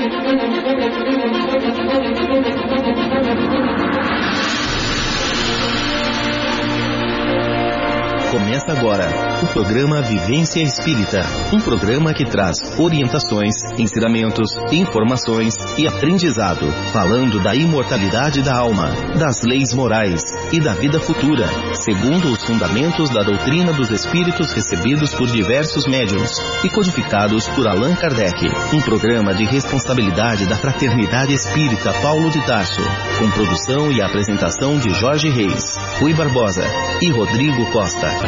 Começa agora o programa Vivência Espírita, um programa que traz orientações, ensinamentos, informações e aprendizado, falando da imortalidade da alma, das leis morais e da vida futura, segundo os fundamentos da doutrina dos espíritos recebidos por diversos médiuns e codificados por Allan Kardec. Um programa de responsabilidade da Fraternidade Espírita Paulo de Tarso, com produção e apresentação de Jorge Reis, Rui Barbosa e Rodrigo Costa.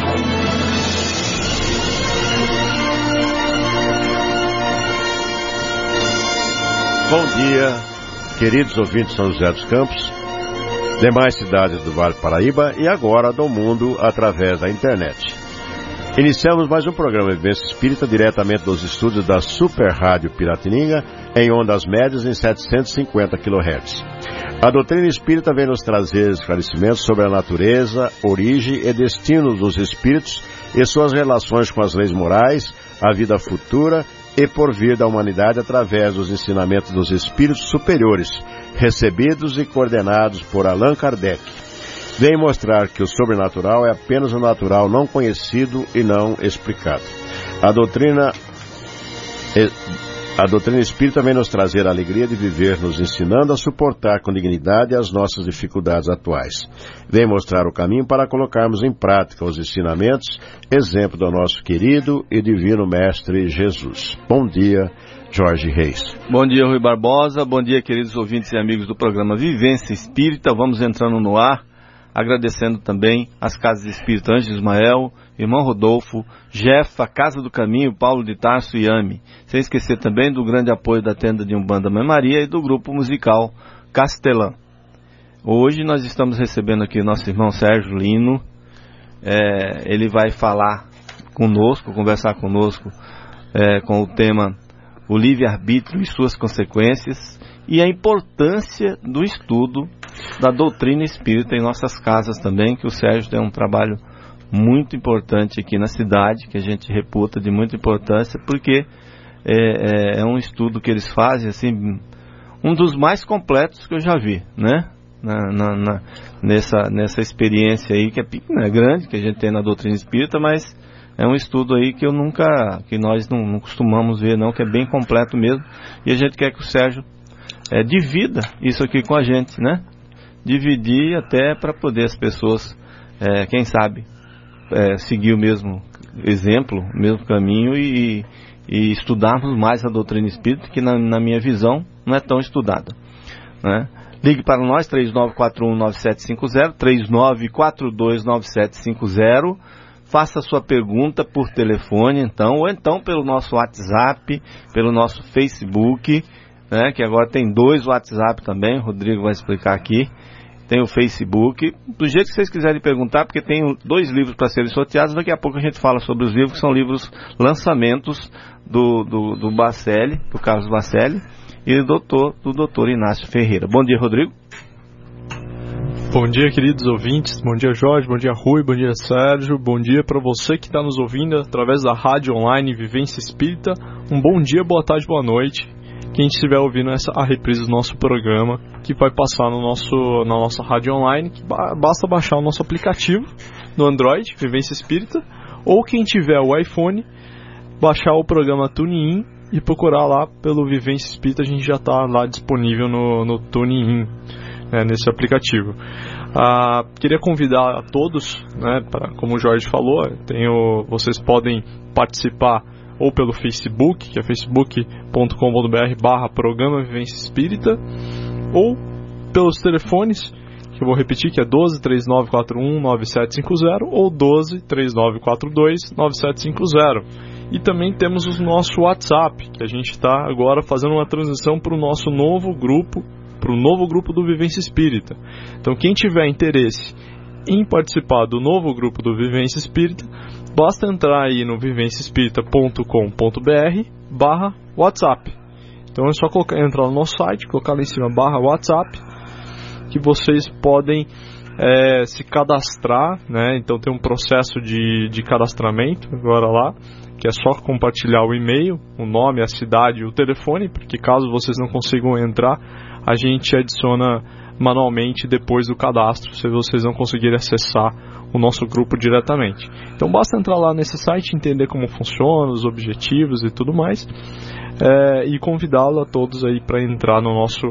Bom dia, queridos ouvintes de São José dos Campos, demais cidades do Vale do Paraíba e agora do mundo através da internet. Iniciamos mais um programa de Vivência Espírita diretamente dos estúdios da Super Rádio Piratininga em ondas médias em 750 kHz. A doutrina espírita vem nos trazer esclarecimentos sobre a natureza, origem e destino dos espíritos e suas relações com as leis morais, a vida futura e por vir da humanidade através dos ensinamentos dos espíritos superiores, recebidos e coordenados por Allan Kardec. Vem mostrar que o sobrenatural é apenas o natural não conhecido e não explicado. A doutrina espírita vem nos trazer a alegria de viver, nos ensinando a suportar com dignidade as nossas dificuldades atuais. Vem mostrar o caminho para colocarmos em prática os ensinamentos, exemplo do nosso querido e divino Mestre Jesus. Bom dia, Jorge Reis. Bom dia, Rui Barbosa. Bom dia, queridos ouvintes e amigos do programa Vivência Espírita. Vamos entrando no ar, agradecendo também as Casas Espírita Anjo Ismael, Irmão Rodolfo, Jefa, Casa do Caminho, Paulo de Tarso e Ami. Sem esquecer também do grande apoio da Tenda de Umbanda Mãe Maria e do grupo musical Castelã. Hoje nós estamos recebendo aqui nosso irmão Sérgio Lino. Ele vai falar conosco, conversar conosco com o tema o livre-arbítrio e suas consequências e a importância do estudo da doutrina espírita em nossas casas também, que o Sérgio tem um trabalho muito importante aqui na cidade, que a gente reputa de muita importância, porque é um estudo que eles fazem, assim, um dos mais completos que eu já vi, né? Nessa experiência aí, que é grande, que a gente tem na doutrina espírita, mas é um estudo aí que nós não costumamos ver, não, que é bem completo mesmo, e a gente quer que o Sérgio divida isso aqui com a gente, né? Dividir até para poder as pessoas, quem sabe, seguir o mesmo exemplo, o mesmo caminho e estudarmos mais a doutrina espírita, que na minha visão não é tão estudada, né? Ligue para nós, 3941-9750, 3942-9750, faça a sua pergunta por telefone, então, ou então pelo nosso WhatsApp, pelo nosso Facebook, né, que agora tem 2 WhatsApp também, o Rodrigo vai explicar aqui. Tem o Facebook, do jeito que vocês quiserem perguntar, porque tem 2 livros para serem sorteados. Daqui a pouco a gente fala sobre os livros, que são livros lançamentos do Bacelli, do Carlos Bacelli, e do doutor Inácio Ferreira. Bom dia, Rodrigo. Bom dia, queridos ouvintes. Bom dia, Jorge. Bom dia, Rui. Bom dia, Sérgio. Bom dia para você que está nos ouvindo através da rádio online Vivência Espírita. Um bom dia, boa tarde, boa noite. Quem estiver ouvindo a reprise do nosso programa, que vai passar na nossa rádio online, que basta baixar o nosso aplicativo no Android, Vivência Espírita, ou quem tiver o iPhone, baixar o programa TuneIn e procurar lá pelo Vivência Espírita. A gente já está lá disponível no TuneIn, nesse aplicativo. Queria convidar a todos, né, como o Jorge falou, vocês podem participar ou pelo Facebook, que é facebook.com.br/programa Vivência Espírita, ou pelos telefones, que eu vou repetir, que é 12 3941 9750 ou 12 3942 9750. E também temos o nosso WhatsApp, que a gente está agora fazendo uma transição para o nosso novo grupo, do Vivência Espírita. Então quem tiver interesse em participar do novo grupo do Vivência Espírita, basta entrar aí no vivenciaespírita.com.br/WhatsApp. Então é só entrar no nosso site, colocar lá em cima /WhatsApp, que vocês podem se cadastrar, né? Então tem um processo de cadastramento agora lá, que é só compartilhar o e-mail, o nome, a cidade e o telefone, porque caso vocês não consigam entrar, a gente adiciona manualmente depois do cadastro, se vocês não conseguirem acessar o nosso grupo diretamente. Então basta entrar lá nesse site, entender como funciona, os objetivos e tudo mais, e convidá-lo a todos aí para entrar no nosso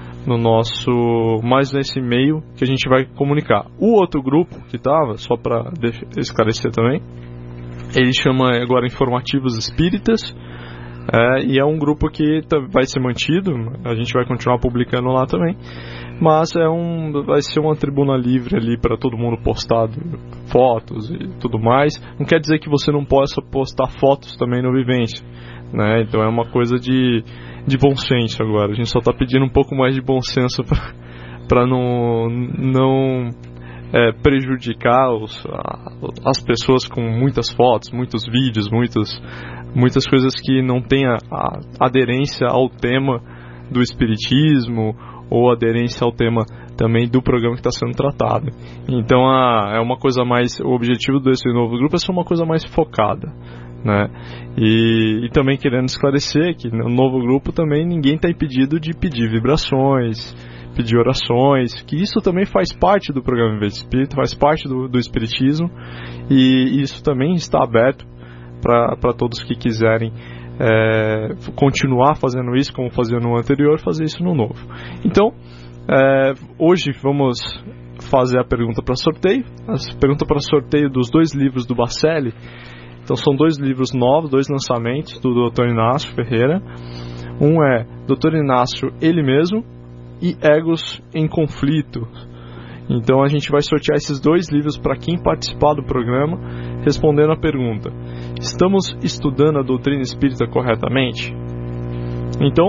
mais nesse e-mail que a gente vai comunicar. O outro grupo que estava, só para esclarecer também, ele chama agora Informativos Espíritas, e é um grupo que vai ser mantido, a gente vai continuar publicando lá também, mas vai ser uma tribuna livre ali para todo mundo postar fotos e tudo mais. Não quer dizer que você não possa postar fotos também no Vivência, né? Então é uma coisa de bom senso agora. A gente só está pedindo um pouco mais de bom senso para não prejudicar as pessoas com muitas fotos, muitos vídeos, muitas coisas que não têm a aderência ao tema do espiritismo ou aderência ao tema também do programa que está sendo tratado. Então é uma coisa mais, o objetivo desse novo grupo é ser uma coisa mais focada, né? E também querendo esclarecer que no novo grupo também ninguém está impedido de pedir vibrações, pedir orações, que isso também faz parte do programa Vivência Espírita, faz parte do espiritismo, e isso também está aberto para todos que quiserem continuar fazendo isso como fazia no anterior, fazer isso no novo. Então hoje vamos fazer a pergunta para sorteio, a pergunta para sorteio dos 2 livros do Bacelli. Então são 2 livros novos, 2 lançamentos do Dr. Inácio Ferreira. Um é Dr. Inácio Ele Mesmo e Egos em Conflito. Então a gente vai sortear esses 2 livros para quem participar do programa, respondendo a pergunta: estamos estudando a doutrina espírita corretamente? Então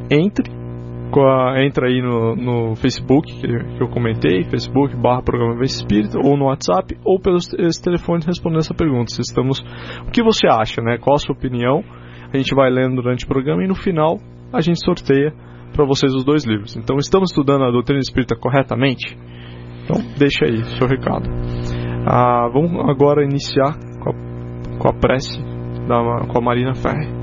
entra aí no Facebook que eu comentei, Facebook/Programa Vivência Espírita, ou no WhatsApp, ou pelos telefones, respondendo essa pergunta. O que você acha, né? Qual a sua opinião? A gente vai lendo durante o programa e no final a gente sorteia para vocês os 2 livros. Então, estamos estudando a doutrina espírita corretamente? Então, deixa aí seu recado. Vamos agora iniciar com a prece com a Marina Ferri.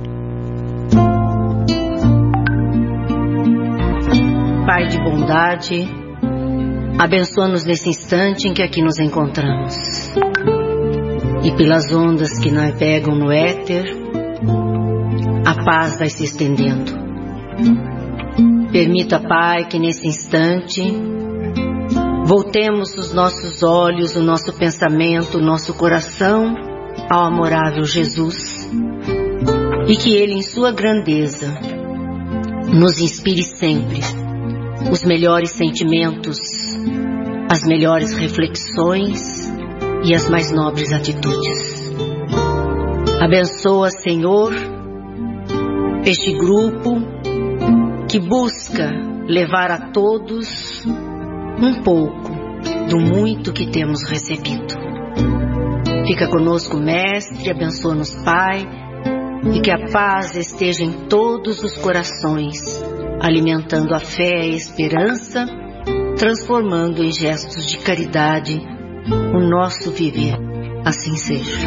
Pai de bondade, abençoa-nos nesse instante em que aqui nos encontramos. E pelas ondas que navegam no éter, a paz vai se estendendo. Permita, Pai, que nesse instante voltemos os nossos olhos, o nosso pensamento, o nosso coração ao amorável Jesus, e que Ele, em sua grandeza, nos inspire sempre os melhores sentimentos, as melhores reflexões e as mais nobres atitudes. Abençoa, Senhor, este grupo que busca levar a todos um pouco do muito que temos recebido. Fica conosco, Mestre, abençoa-nos, Pai, e que a paz esteja em todos os corações, alimentando a fé e a esperança, transformando em gestos de caridade o nosso viver. Assim seja.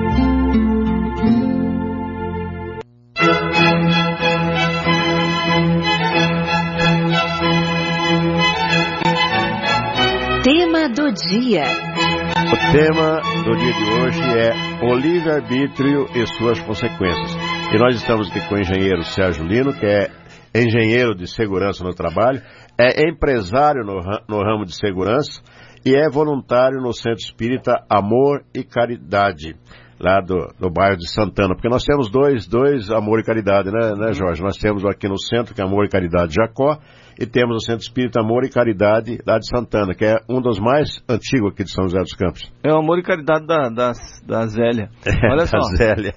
Tema do dia. O tema do dia de hoje é o livre-arbítrio e suas consequências. E nós estamos aqui com o engenheiro Sérgio Lino, que é engenheiro de segurança no trabalho, é empresário no ramo de segurança e é voluntário no Centro Espírita Amor e Caridade, lá do bairro de Santana. Porque nós temos dois Amor e Caridade, né, Jorge? Nós temos aqui no centro, que é Amor e Caridade Jacó, e temos o Centro Espírita Amor e Caridade lá de Santana, que é um dos mais antigos aqui de São José dos Campos. É o Amor e Caridade da Zélia. Olha só. Zélia.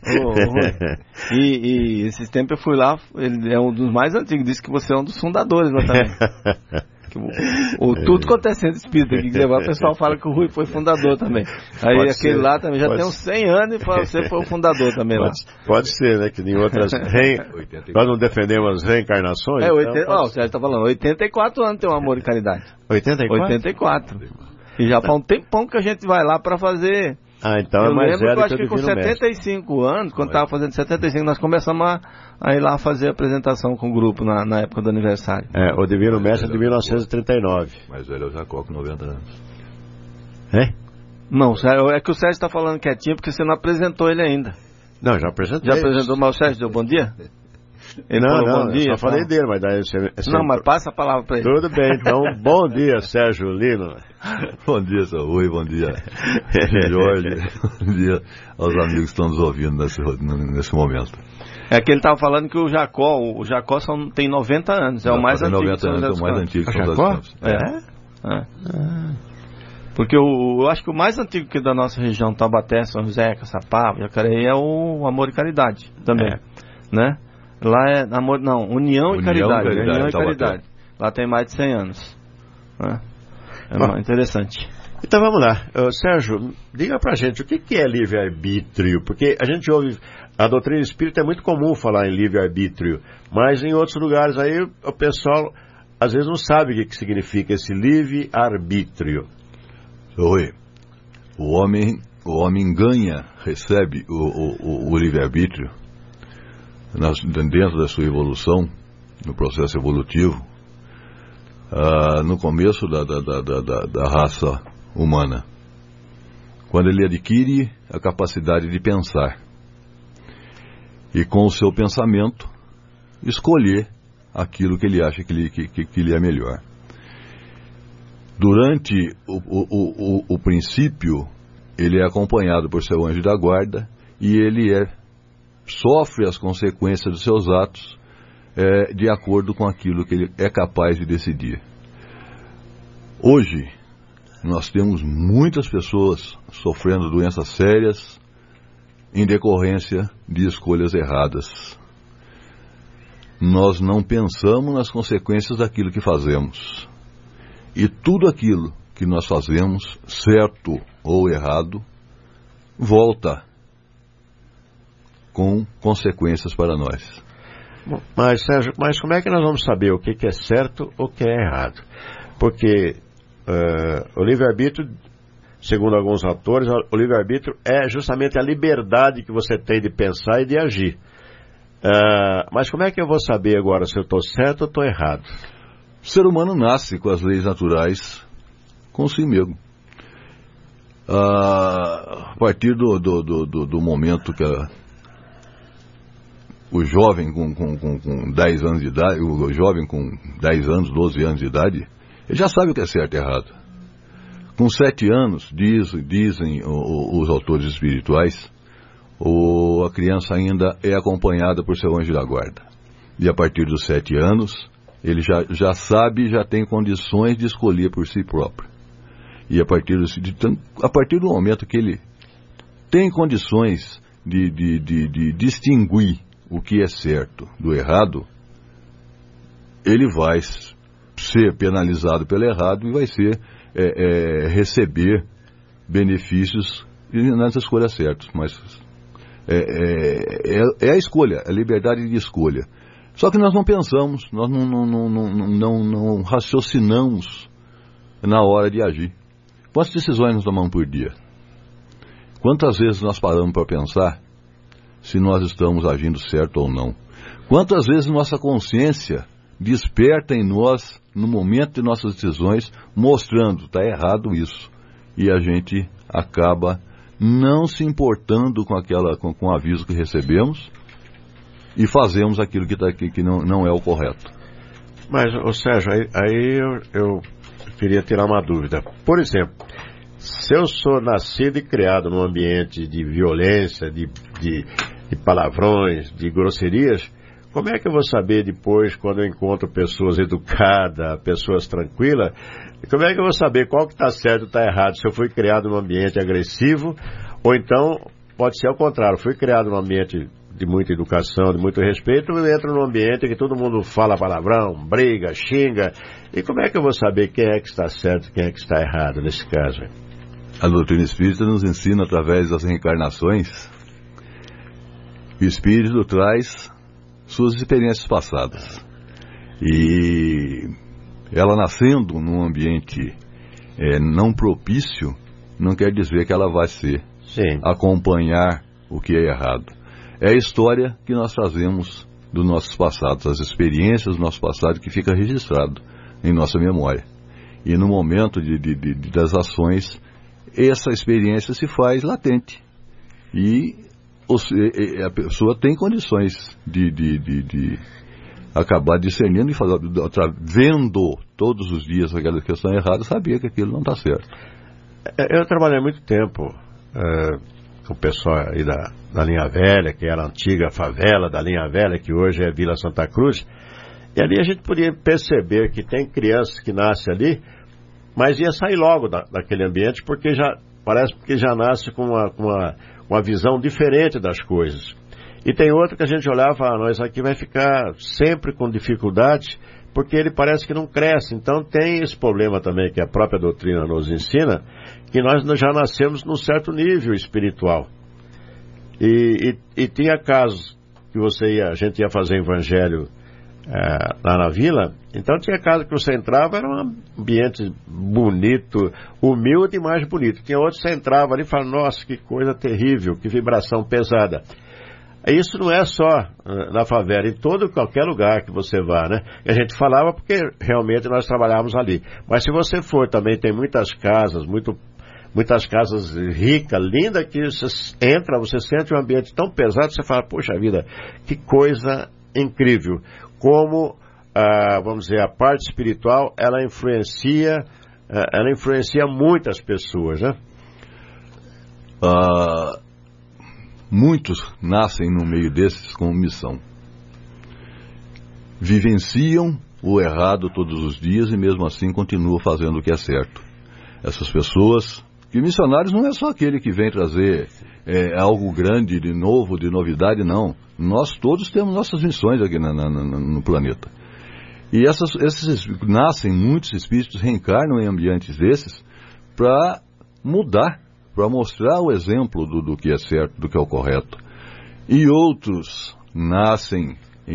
E esses tempos eu fui lá, ele é um dos mais antigos, disse que você é um dos fundadores lá também. Tudo quanto é centro espírita aqui que levar, o pessoal fala que o Rui foi fundador também. Aí pode aquele ser, lá também já tem uns 100 anos e você foi o fundador também lá. Pode ser, né? Que em outras. Nós não defendemos reencarnações? O Sérgio está falando, 84 anos tem um Amor e Caridade. 84? 84. E já faz um tempão que a gente vai lá para fazer então é mais velho que o acho que com 75 anos, quando estava fazendo 75, nós começamos a ir lá fazer a apresentação com o grupo na época do aniversário. O Divino Mestre é de 1939. Mais velho é o Jacó com 90 anos. Não, é que o Sérgio está falando quietinho porque você não apresentou ele ainda. Não, já apresentei. Já apresentou, mas o Sérgio deu bom dia? Ele falou bom dia, só falei dele, mas daí Não, mas passa a palavra para ele. Tudo bem, então, bom dia, Sérgio Lino. Bom dia, seu Rui, bom dia, Jorge, bom dia aos amigos que estão nos ouvindo nesse momento. É que ele estava falando que o Jacó tem 90 anos, é o mais antigo. 90 anos, é o mais antigo que São José dos Campos. Porque eu acho que o mais antigo que da nossa região, Taubaté, São José, Caçapava, Jacareí, é o Amor e Caridade também, né? Lá é União e Caridade. União e Caridade. Lá tem mais de 100 anos. Interessante. Então vamos lá. Sérgio, diga pra gente o que é livre-arbítrio, porque a gente ouve, a doutrina espírita é muito comum falar em livre-arbítrio, mas em outros lugares aí o pessoal às vezes não sabe o que significa esse livre-arbítrio. Oi, o homem recebe o livre-arbítrio dentro da sua evolução, no processo evolutivo, no começo da raça humana, quando ele adquire a capacidade de pensar e com o seu pensamento escolher aquilo que ele acha que lhe é melhor. Durante o princípio, ele é acompanhado por seu anjo da guarda e ele sofre as consequências dos seus atos de acordo com aquilo que ele é capaz de decidir. Hoje, nós temos muitas pessoas sofrendo doenças sérias em decorrência de escolhas erradas. Nós não pensamos nas consequências daquilo que fazemos. E tudo aquilo que nós fazemos, certo ou errado, volta com consequências para nós. Mas, Sérgio, como é que nós vamos saber o que é certo ou o que é errado? Porque o livre-arbítrio, segundo alguns autores, o livre-arbítrio é justamente a liberdade que você tem de pensar e de agir. Mas como é que eu vou saber agora se eu estou certo ou estou errado? O ser humano nasce com as leis naturais consigo mesmo. A partir do momento que o jovem com 10 anos de idade, o jovem com 10 anos, 12 anos de idade, ele já sabe o que é certo e errado. Com 7 anos, dizem os autores espirituais, a criança ainda é acompanhada por seu anjo da guarda. E a partir dos 7 anos, ele já sabe, já tem condições de escolher por si próprio. E a partir do momento que ele tem condições de distinguir o que é certo do errado, ele vai ser penalizado pelo errado e vai receber benefícios nas escolhas certas. Mas é a escolha, a liberdade de escolha. Só que nós não pensamos, nós não raciocinamos na hora de agir. Quantas decisões nós tomamos por dia? Quantas vezes nós paramos para pensar se nós estamos agindo certo ou não? Quantas vezes nossa consciência desperta em nós, no momento de nossas decisões, mostrando, está errado isso, e a gente acaba não se importando com o aviso que recebemos e fazemos aquilo que não é o correto. Mas, Sérgio, aí eu queria tirar uma dúvida. Por exemplo, se eu sou nascido e criado num ambiente de violência, de palavrões, de grosserias, como é que eu vou saber depois, quando eu encontro pessoas educadas, pessoas tranquilas, como é que eu vou saber qual que está certo e está errado? Se eu fui criado num ambiente agressivo, ou então, pode ser ao contrário, fui criado num ambiente de muita educação, de muito respeito, eu entro num ambiente que todo mundo fala palavrão, briga, xinga, e como é que eu vou saber quem é que está certo e quem é que está errado nesse caso? A doutrina espírita nos ensina, através das reencarnações, que o espírito traz suas experiências passadas. E ela nascendo num ambiente não propício, não quer dizer que ela vai ser acompanhar o que é errado. É a história que nós trazemos dos nossos passados, as experiências do nosso passado que fica registrado em nossa memória. E no momento das ações, essa experiência se faz latente. E a pessoa tem condições de acabar discernindo e vendo todos os dias aquela questão errada, sabia que aquilo não está certo. Eu trabalhei há muito tempo com o pessoal aí da Linha Velha, que era a antiga favela da Linha Velha, que hoje é Vila Santa Cruz, e ali a gente podia perceber que tem crianças que nascem ali, mas ia sair logo daquele ambiente, porque parece que já nasce com uma visão diferente das coisas. E tem outro que a gente olhava e falava, nós aqui vai ficar sempre com dificuldade, porque ele parece que não cresce. Então tem esse problema também que a própria doutrina nos ensina, que nós já nascemos num certo nível espiritual. E tinha casos que a gente ia fazer evangelho lá na vila, então tinha casa que você entrava, era um ambiente bonito, humilde e mais bonito. Tinha outros que você entrava ali e falava, nossa, que coisa terrível, que vibração pesada. Isso não é só na favela, em qualquer lugar que você vá, né? E a gente falava porque realmente nós trabalhávamos ali. Mas se você for também, tem muitas casas ricas, lindas, que você entra, você sente um ambiente tão pesado, você fala, poxa vida, que coisa incrível. Como, vamos dizer, a parte espiritual, ela influencia muitas pessoas, né? Muitos nascem no meio desses com missão. Vivenciam o errado todos os dias e mesmo assim continuam fazendo o que é certo. Essas pessoas, que missionários não é só aquele que vem trazer algo grande, de novo, de novidade, não. Nós todos temos nossas missões aqui no planeta. E nascem muitos espíritos, reencarnam em ambientes desses para mudar, para mostrar o exemplo do que é certo, do que é o correto. E outros nascem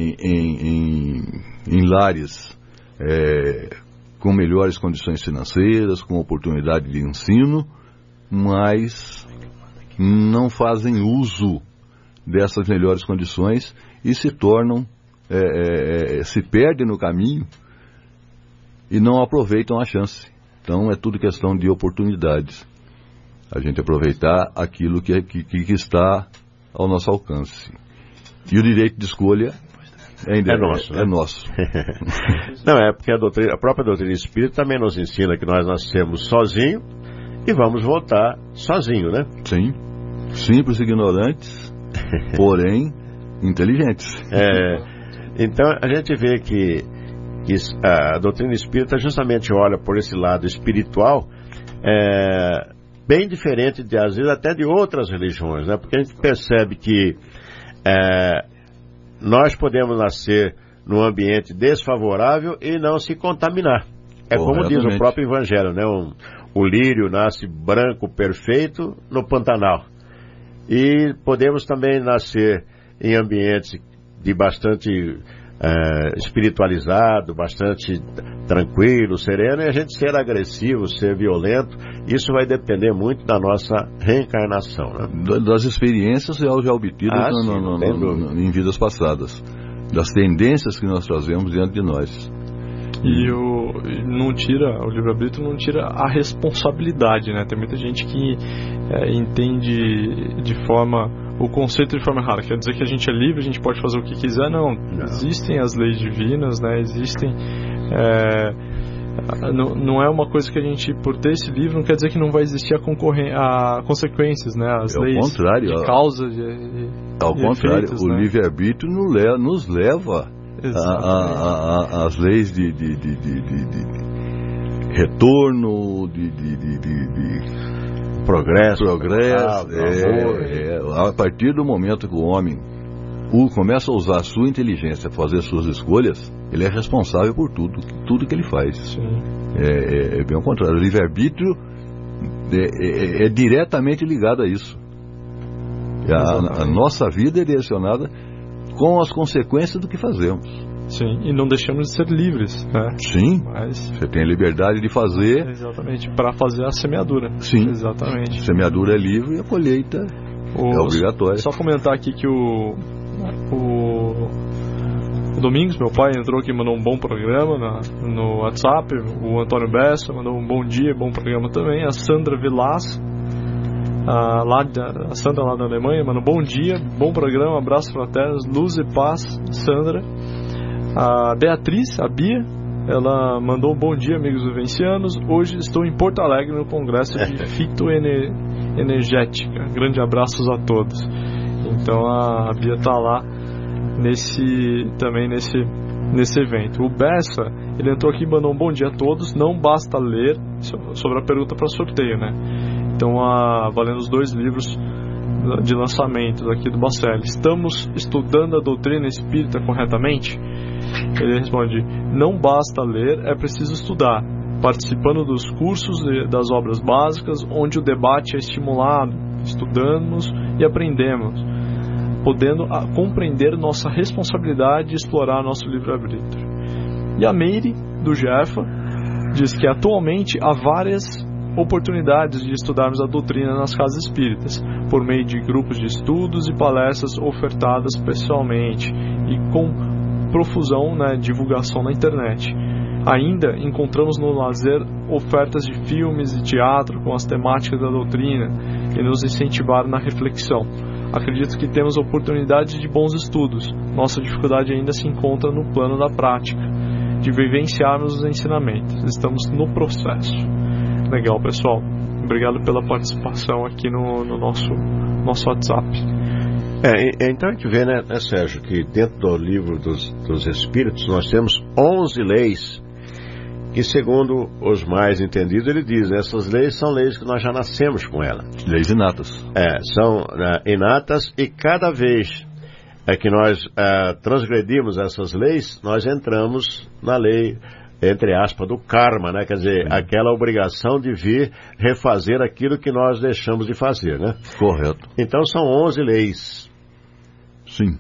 em lares com melhores condições financeiras, com oportunidade de ensino, mas não fazem uso dessas melhores condições e se tornam, se perdem no caminho e não aproveitam a chance. Então é tudo questão de oportunidades. A gente aproveitar aquilo que está ao nosso alcance. E o direito de escolha é nosso. Né? É nosso. Não, é porque a própria doutrina espírita também nos ensina que nós nascemos sozinhos e vamos voltar sozinho, né? Sim. Simples e ignorantes, porém inteligentes. Então a gente vê que a doutrina espírita justamente olha por esse lado espiritual, bem diferente, às vezes, até de outras religiões, né? Porque a gente percebe que nós podemos nascer num ambiente desfavorável e não se contaminar. É como diz o próprio Evangelho, né? O lírio nasce branco, perfeito, no Pantanal. E podemos também nascer em ambientes de bastante espiritualizado, bastante tranquilo, sereno, e a gente ser agressivo, ser violento, isso vai depender muito da nossa reencarnação, né? Das experiências já obtidas em vidas passadas, das tendências que nós trazemos diante de nós. E o livre-arbítrio não tira a responsabilidade, né? Tem muita gente que entende o conceito de forma errada. Quer dizer que a gente é livre, a gente pode fazer o que quiser. Não. Existem as leis divinas, né? Existem... não é uma coisa que a gente, por ter esse livro, não quer dizer que não vai existir a consequências, né? As leis de causa ao contrário, efeitos, o livre-arbítrio nos leva as leis de retorno, de progresso. A partir do momento que o homem começa a usar a sua inteligência para fazer suas escolhas, ele é responsável por tudo que ele faz. É bem ao contrário. O livre-arbítrio é diretamente ligado a isso. A nossa vida é direcionada com as consequências do que fazemos. Sim, e não deixamos de ser livres, né? Sim, mas você tem a liberdade de fazer. Exatamente, para fazer a semeadura. Sim, exatamente. A semeadura é livre e a colheita é obrigatória. Só comentar aqui que o Domingos, meu pai, entrou aqui e mandou um bom programa no WhatsApp. O Antônio Bessa mandou um bom dia, bom programa também. A Sandra Vilas, a Sandra lá da Alemanha, mandou bom dia, bom programa, abraços fraternos, luz e paz, Sandra. A Beatriz, a Bia, ela mandou um bom dia, amigos vivencianos. Hoje estou em Porto Alegre no congresso de fitoenergética. Grande abraços a todos. Então a Bia está lá nesse evento. O Bessa, ele entrou aqui e mandou um bom dia a todos. Não basta ler, sobre a pergunta para sorteio, né? Então, valendo os 2 livros de lançamentos aqui do Bacelli. Estamos estudando a doutrina espírita corretamente? Ele responde: não basta ler, é preciso estudar, participando dos cursos das obras básicas, onde o debate é estimulado. Estudamos e aprendemos, podendo compreender nossa responsabilidade e explorar nosso livre-arbítrio. E a Meire, do Jefa, diz que atualmente há várias oportunidades de estudarmos a doutrina nas casas espíritas, por meio de grupos de estudos e palestras ofertadas pessoalmente e com profusão, divulgação na internet. Ainda encontramos no lazer ofertas de filmes e teatro com as temáticas da doutrina que nos incentivaram na reflexão. Acredito que temos oportunidade de bons estudos. Nossa dificuldade ainda se encontra no plano da prática, de vivenciarmos os ensinamentos. Estamos no processo. Legal, pessoal. Obrigado pela participação aqui no nosso WhatsApp. Então a gente vê, né, Sérgio, que dentro do livro dos Espíritos nós temos 11 leis que, segundo os mais entendidos, ele diz, essas leis são leis que nós já nascemos com elas. Leis inatas. São inatas, e cada vez que nós transgredimos essas leis, nós entramos na lei, entre aspas, do karma, né? Quer dizer, aquela obrigação de vir refazer aquilo que nós deixamos de fazer, né? Correto. Então são 11 leis. Sim.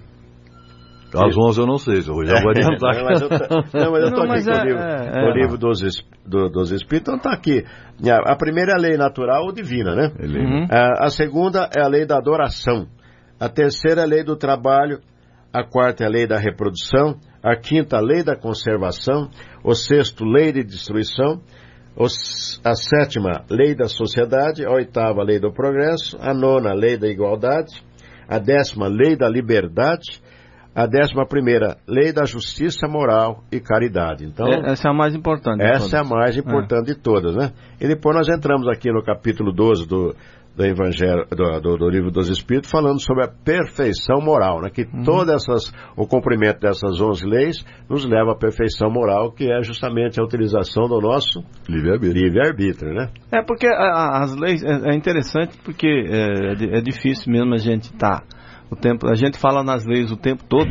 As 11 eu não sei, eu já vou adiantar. Mas eu estou aqui com o livro dos Espíritos, então está aqui. A primeira é a lei natural ou divina, né? A segunda é a lei da adoração. A terceira é a lei do trabalho. A quarta é a lei da reprodução. A quinta, a lei da conservação. O sexto, lei de destruição. A sétima, lei da sociedade. A oitava, lei do progresso. A nona, lei da igualdade. A 10ª, lei da liberdade. A 11ª, lei da justiça moral e caridade. Então, essa é a mais importante. Essa é a mais importante de todas, né? E depois nós entramos aqui no capítulo 12 do Evangelho, do Livro dos Espíritos, falando sobre a perfeição moral, né? Que o cumprimento dessas 11 leis nos leva à perfeição moral, que é justamente a utilização do nosso livre-arbítrio, né? Porque as leis, é interessante porque é difícil mesmo a gente a gente fala nas leis o tempo todo,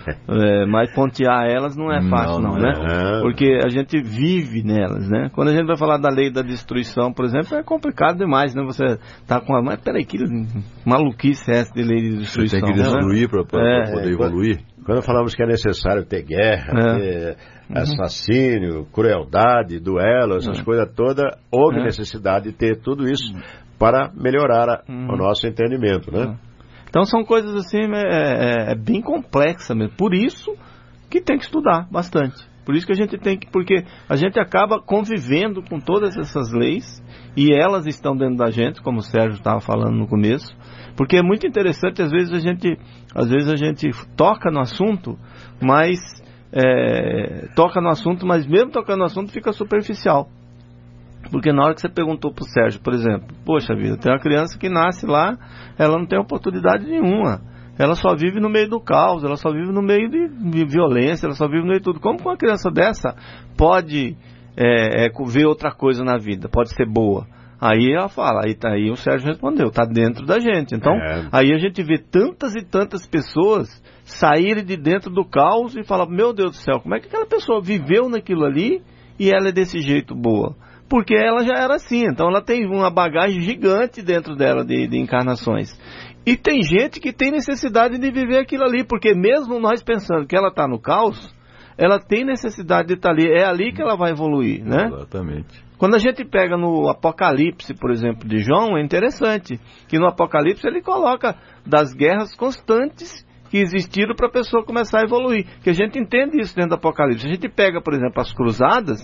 mas pontear elas não é fácil, não, né? Porque a gente vive nelas, né? Quando a gente vai falar da lei da destruição, por exemplo, é complicado demais, né? Você tá com mas peraí, que maluquice é essa de lei de destruição? Você tem que destruir para poder evoluir. Quando falamos que é necessário ter guerra, ter assassínio, crueldade, duelo, essas coisas todas, houve necessidade de ter tudo isso para melhorar o nosso entendimento, né? Então são coisas assim, bem complexas mesmo. Por isso que tem que estudar bastante. Por isso que a gente tem que, porque a gente acaba convivendo com todas essas leis e elas estão dentro da gente, como o Sérgio estava falando no começo. Porque é muito interessante, às vezes a gente toca no assunto, mas mesmo tocando no assunto fica superficial. Porque na hora que você perguntou pro Sérgio, por exemplo, poxa vida, tem uma criança que nasce lá, ela não tem oportunidade nenhuma. Ela só vive no meio do caos, ela só vive no meio de violência, ela só vive no meio de tudo. Como que uma criança dessa pode ver outra coisa na vida? Pode ser boa? Aí ela fala, aí o Sérgio respondeu, está dentro da gente. Então, aí a gente vê tantas e tantas pessoas saírem de dentro do caos e falar, meu Deus do céu, como é que aquela pessoa viveu naquilo ali e ela é desse jeito boa? Porque ela já era assim, então ela tem uma bagagem gigante dentro dela de encarnações. E tem gente que tem necessidade de viver aquilo ali, porque mesmo nós pensando que ela está no caos, ela tem necessidade de estar ali. É ali que ela vai evoluir, né? Exatamente. Quando a gente pega no Apocalipse, por exemplo, de João, é interessante que no Apocalipse ele coloca das guerras constantes que existiram para a pessoa começar a evoluir. Que a gente entende isso dentro do Apocalipse. A gente pega, por exemplo, as cruzadas,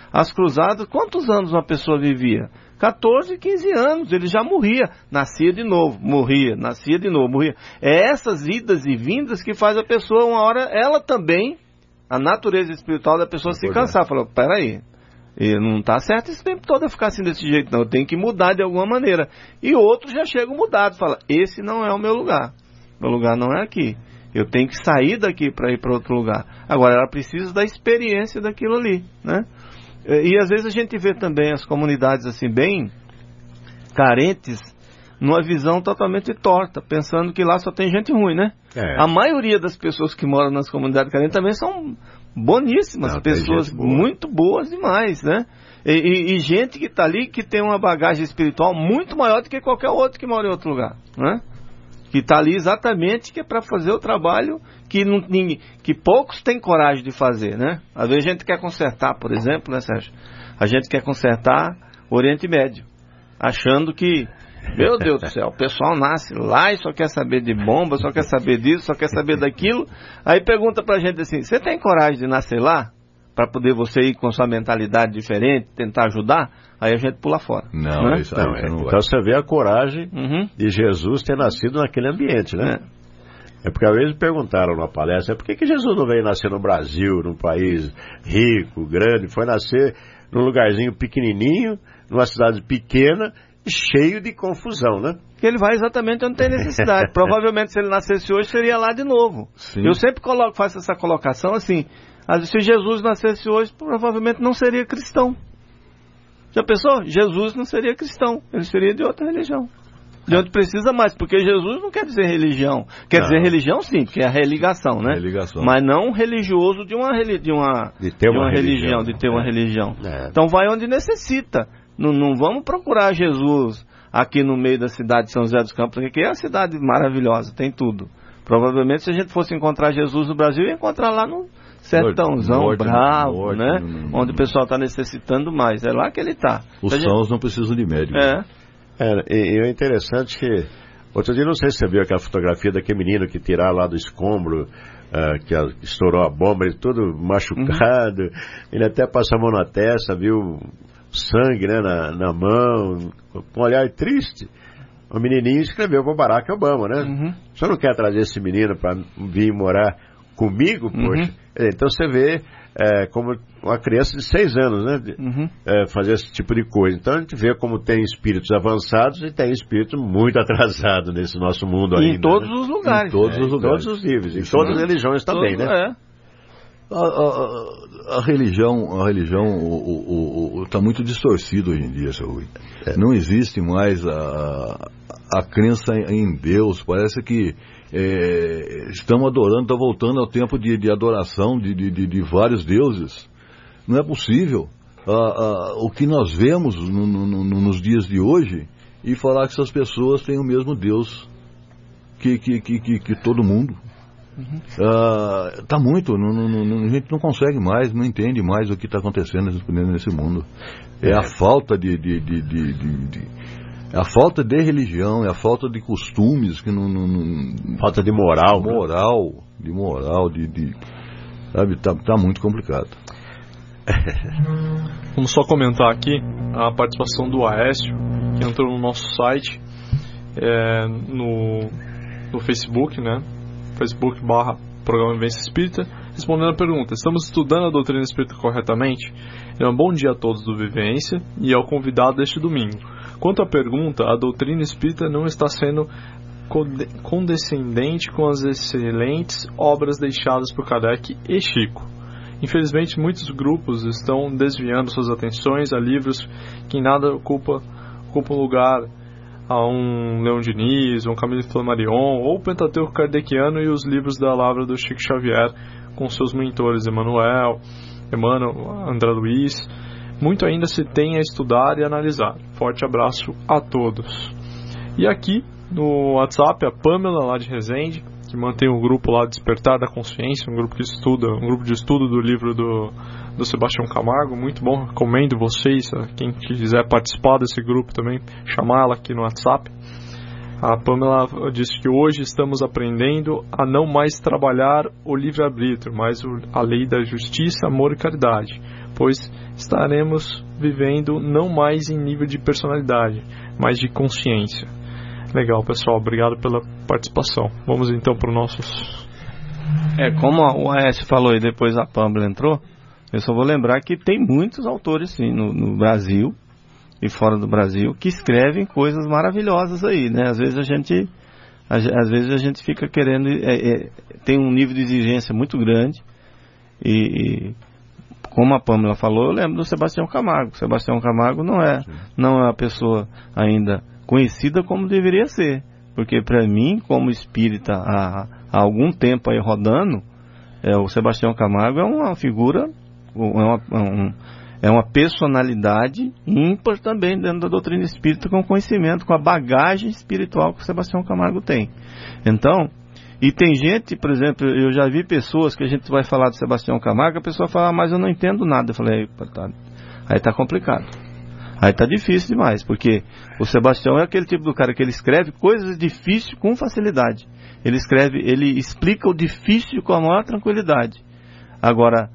quantos anos uma pessoa vivia? 14, 15 anos, ele já morria, nascia de novo, morria, nascia de novo, morria. É essas idas e vindas que faz a pessoa, uma hora, ela também, a natureza espiritual da pessoa se cansar. Falou, peraí, não está certo esse tempo todo eu ficar assim desse jeito, não, eu tenho que mudar de alguma maneira. E outros já chegam mudados, fala, esse não é o meu lugar não é aqui. Eu tenho que sair daqui para ir para outro lugar. Agora, ela precisa da experiência daquilo ali, né? E às vezes a gente vê também as comunidades assim bem carentes, numa visão totalmente torta, pensando que lá só tem gente ruim, né? A maioria das pessoas que moram nas comunidades carentes também são boníssimas, pessoas muito boas demais, né? E gente que está ali, que tem uma bagagem espiritual muito maior do que qualquer outro que mora em outro lugar, né? Que está ali exatamente que é para fazer o trabalho que poucos têm coragem de fazer, né? Às vezes a gente quer consertar, por exemplo, né, Sérgio? A gente quer consertar o Oriente Médio, achando que, meu Deus do céu, o pessoal nasce lá e só quer saber de bomba, só quer saber disso, só quer saber daquilo. Aí pergunta pra gente assim, você tem coragem de nascer lá? Para poder você ir com sua mentalidade diferente, tentar ajudar? Aí a gente pula fora. Não, né? Então você vê a coragem de Jesus ter nascido naquele ambiente, né? É porque às vezes perguntaram na palestra, por que Jesus não veio nascer no Brasil, num país rico, grande, foi nascer num lugarzinho pequenininho, numa cidade pequena, cheio de confusão, né? Que ele vai exatamente onde tem necessidade. Provavelmente se ele nascesse hoje, seria lá de novo. Sim. Eu sempre faço essa colocação assim, se Jesus nascesse hoje, provavelmente não seria cristão. Já pensou? Jesus não seria cristão, ele seria de outra religião. De onde precisa mais, porque Jesus não quer dizer religião. Quer dizer religião sim, porque é a religação, né? Mas não religioso de uma religião. Então vai onde necessita. Não vamos procurar Jesus aqui no meio da cidade de São José dos Campos, porque é uma cidade maravilhosa, tem tudo. Provavelmente se a gente fosse encontrar Jesus no Brasil, ia encontrar lá no sertãozão bravo, né? Onde o pessoal está necessitando mais. É lá que ele está. Os sãos não precisam de médico. E é interessante que outro dia, não sei se você viu aquela fotografia daquele menino que tiraram lá do escombro, que estourou a bomba, ele todo machucado, ele até passou a mão na testa, viu sangue, né, na mão, com um olhar triste. O menininho escreveu para o Barack Obama, né? O senhor não quer trazer esse menino para vir morar comigo, poxa? Então você vê como uma criança de 6 anos, né? Fazer esse tipo de coisa. Então a gente vê como tem espíritos avançados e tem espíritos muito atrasados nesse nosso mundo ainda. Em todos os lugares. Em todos os níveis. Em todas as religiões também, né? A religião está muito distorcida hoje em dia, seu Rui. Não existe mais a crença em Deus. Parece que estamos adorando, está voltando ao tempo de adoração de vários deuses. Não é possível. O que nós vemos nos dias de hoje e falar que essas pessoas têm o mesmo Deus que todo mundo. Tá muito, a gente não consegue mais, não entende mais o que está acontecendo nesse mundo. É a falta a falta de religião, é a falta de costumes, que falta de moral, sabe, tá muito complicado. Vamos só comentar aqui a participação do Aécio, que entrou no nosso site, no Facebook, né? Facebook/Programa Vivência Espírita, respondendo a pergunta: estamos estudando a doutrina espírita corretamente? Um bom dia a todos do Vivência e ao convidado deste domingo. Quanto à pergunta, a doutrina espírita não está sendo condescendente com as excelentes obras deixadas por Kardec e Chico. Infelizmente, muitos grupos estão desviando suas atenções a livros que em nada ocupam lugar a um Leon Diniz, um Camilo Flammarion, ou o Pentateuco Kardeciano e os livros da Lavra do Chico Xavier, com seus mentores Emmanuel, André Luiz. Muito ainda se tem a estudar e analisar. Forte abraço a todos. E aqui no WhatsApp, a Pamela, lá de Resende, que mantém o grupo lá Despertar da Consciência, um grupo de estudo do livro do Sebastião Camargo, muito bom, recomendo vocês, quem quiser participar desse grupo também, chamar ela aqui no WhatsApp. A Pamela disse que hoje estamos aprendendo a não mais trabalhar o livre-arbítrio, mas a lei da justiça, amor e caridade, pois estaremos vivendo não mais em nível de personalidade, mas de consciência. Legal, pessoal, obrigado pela participação. Vamos então para os nossos... Como o Aécio falou e depois a Pamela entrou, eu só vou lembrar que tem muitos autores sim, no Brasil e fora do Brasil, que escrevem coisas maravilhosas aí, né? Às vezes a gente fica querendo, tem um nível de exigência muito grande, e como a Pamela falou, eu lembro do Sebastião Camargo. O Sebastião Camargo não é uma pessoa ainda conhecida como deveria ser, porque para mim, como espírita há algum tempo aí rodando, o Sebastião Camargo é uma figura, é uma personalidade ímpar também dentro da doutrina espírita, com conhecimento, com a bagagem espiritual que o Sebastião Camargo tem. Então, e tem gente, por exemplo, eu já vi pessoas que a gente vai falar do Sebastião Camargo, a pessoa fala, mas eu não entendo nada. Eu falei, aí tá complicado. Aí tá difícil demais, porque o Sebastião é aquele tipo do cara que ele escreve coisas difíceis com facilidade. Ele explica o difícil com a maior tranquilidade. Agora,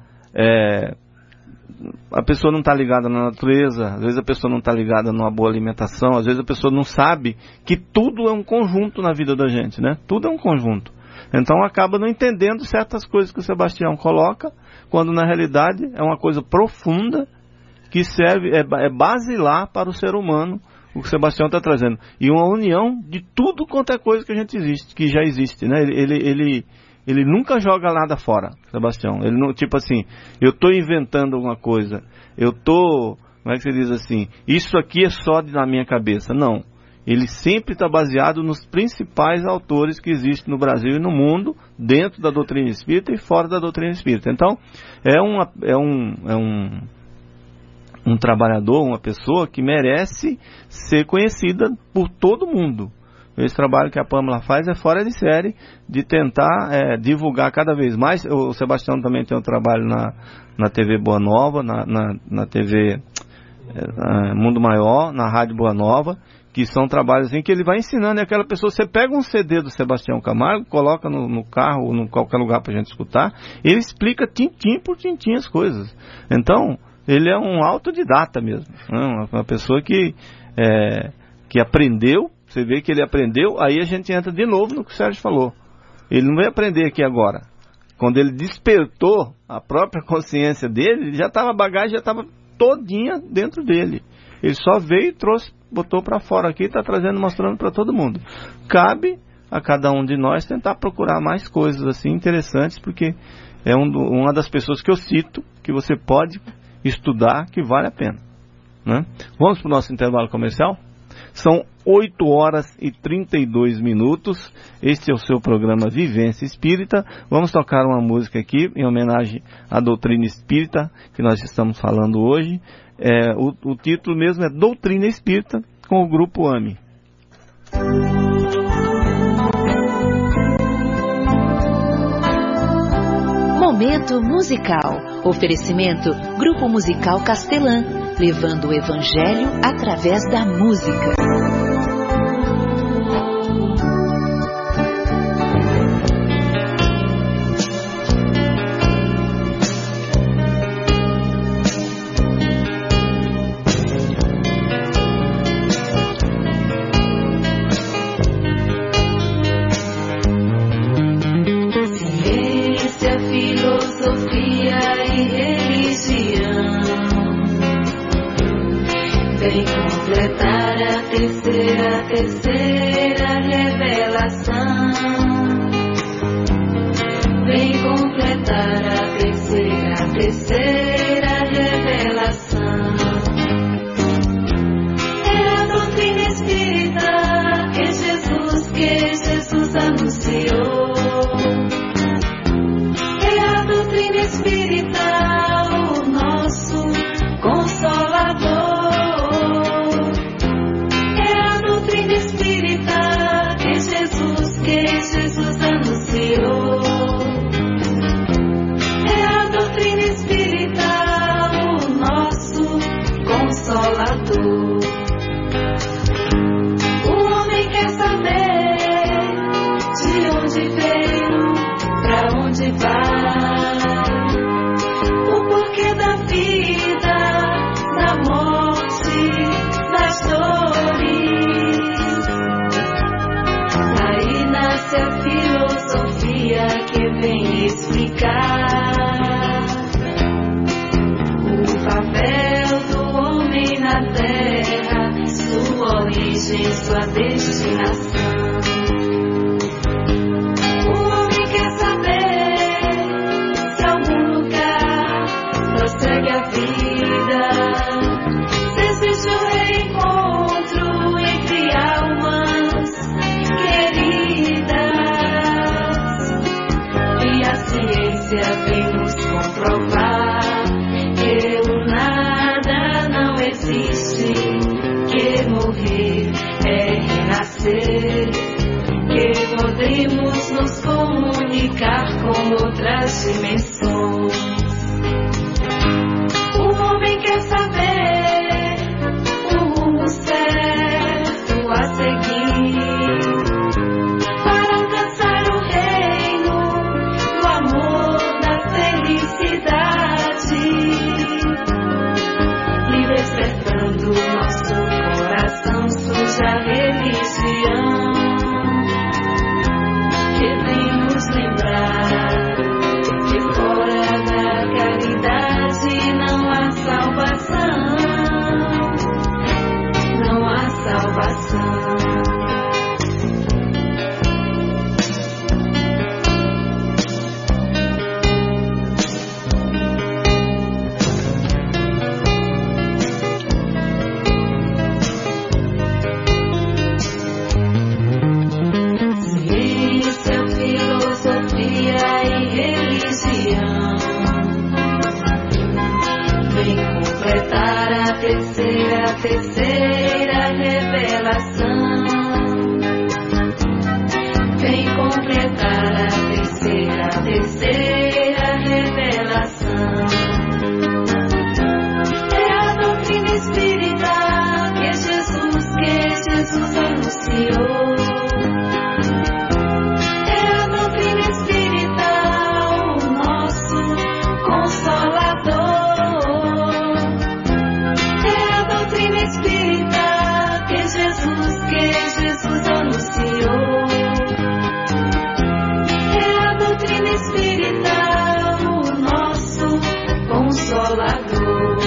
a pessoa não está ligada na natureza, às vezes a pessoa não está ligada numa boa alimentação, às vezes a pessoa não sabe que tudo é um conjunto na vida da gente, né? Tudo é um conjunto. Então acaba não entendendo certas coisas que o Sebastião coloca, quando na realidade é uma coisa profunda que serve, é basilar para o ser humano, o que o Sebastião está trazendo. E uma união de tudo quanto é coisa que já existe, né? Ele nunca joga nada fora, Sebastião. Ele não, tipo assim, eu estou inventando alguma coisa, como é que se diz assim, isso aqui é só na minha cabeça. Não. Ele sempre está baseado nos principais autores que existem no Brasil e no mundo, dentro da doutrina espírita e fora da doutrina espírita. Então, é um trabalhador, uma pessoa que merece ser conhecida por todo mundo. Esse trabalho que a Pamela faz é fora de série, de tentar divulgar cada vez mais. O Sebastião também tem um trabalho na TV Boa Nova, na TV Mundo Maior, na Rádio Boa Nova, que são trabalhos em que ele vai ensinando. E aquela pessoa, você pega um CD do Sebastião Camargo, coloca no carro ou em qualquer lugar para a gente escutar, ele explica tintim por tintim as coisas. Então, ele é um autodidata mesmo, né? Uma pessoa que aprendeu. Você vê que ele aprendeu, aí a gente entra de novo no que o Sérgio falou. Ele não vai aprender aqui agora. Quando ele despertou a própria consciência dele, a bagagem já estava todinha dentro dele. Ele só veio e trouxe, botou para fora aqui e está trazendo, mostrando para todo mundo. Cabe a cada um de nós tentar procurar mais coisas assim interessantes, porque é uma das pessoas que eu cito, que você pode estudar, que vale a pena, né? Vamos para o nosso intervalo comercial? São 8 horas e 32 minutos. Este é o seu programa Vivência Espírita. Vamos tocar uma música aqui em homenagem à doutrina espírita que nós estamos falando hoje. O título mesmo é Doutrina Espírita, com o grupo AME. Momento musical. Oferecimento Grupo Musical Castelã, levando o Evangelho através da música. Terceira revelação. Vem completar a terceira revelação. É a doutrina espírita que Jesus anunciou. É a doutrina espírita o nosso Consolador. Espírita que Jesus anunciou. sua destinação. O homem quer saber se algum lugar prossegue a vida, se existe um reencontro entre almas queridas. E a ciência vem nos comprovar que o nada não existe, que morrer é renascer, que podemos nos comunicar com outras dimensões. O homem quer saber o rumo certo a seguir para alcançar o reino do amor, da felicidade, e despertando nosso coração suja religião, que vem nos lembrar que fora da caridade não há salvação, não há salvação. Ciência, filosofia e religião vem completar a terceira revelação. Vem completar a terceira revelação. É a doutrina espírita que Jesus anunciou. É a doutrina espírita o nosso consolador. É a doutrina espírita que Jesus anunciou. É a doutrina espírita o nosso consolador.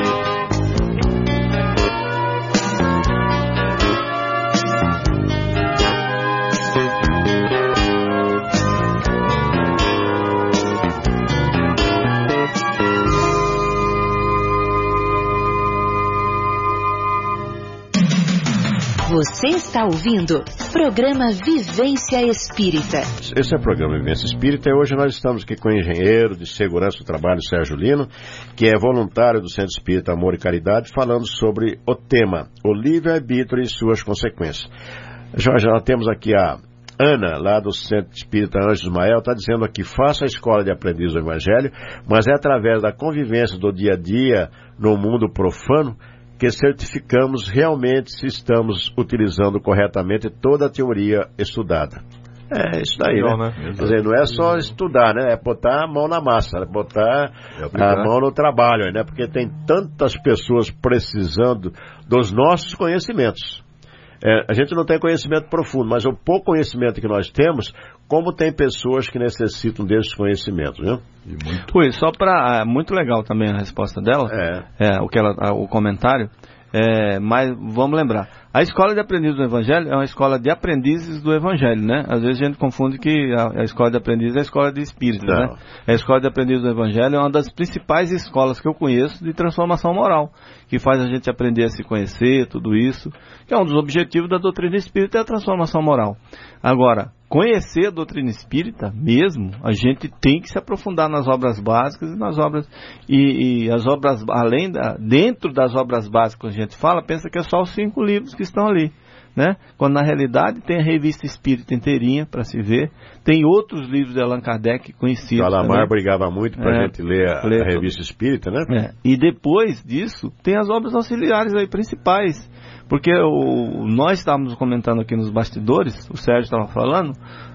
Você está ouvindo programa Vivência Espírita. Esse é o programa Vivência Espírita e hoje nós estamos aqui com o engenheiro de segurança do trabalho, Sérgio Lino, que é voluntário do Centro Espírita Amor e Caridade, falando sobre o tema, o livre-arbítrio e suas consequências. Jorge, nós temos aqui a Ana, lá do Centro Espírita Anjos Ismael, está dizendo aqui, faça a escola de aprendiz do Evangelho, mas é através da convivência do dia a dia no mundo profano que certificamos realmente se estamos utilizando corretamente toda a teoria estudada. É isso daí, né? Quer dizer, não é só estudar, né? É botar a mão na massa, é botar a mão no trabalho, né? Porque tem tantas pessoas precisando dos nossos conhecimentos. A gente não tem conhecimento profundo, mas o pouco conhecimento que nós temos, como tem pessoas que necessitam desses conhecimentos, né? Ui, só para muito legal também a resposta dela, o comentário, mas vamos lembrar, a escola de aprendizes do Evangelho é uma escola de aprendizes do Evangelho, né? Às vezes a gente confunde que a escola de aprendizes é a escola de espíritos, né? A escola de aprendizes do Evangelho é uma das principais escolas que eu conheço de transformação moral, que faz a gente aprender a se conhecer, tudo isso, que é um dos objetivos da doutrina espírita, é a transformação moral. Agora, conhecer a doutrina espírita mesmo, a gente tem que se aprofundar nas obras básicas e nas obras e as obras dentro das obras básicas, a gente fala, pensa que é só os 5 livros que estão ali, né? Quando na realidade tem a Revista Espírita inteirinha para se ver, tem outros livros de Allan Kardec conhecidos. O Alamar brigava muito para a gente ler a Revista Espírita, né? E depois disso tem as obras auxiliares aí principais. Porque nós estávamos comentando aqui nos bastidores, o Sérgio estava falando,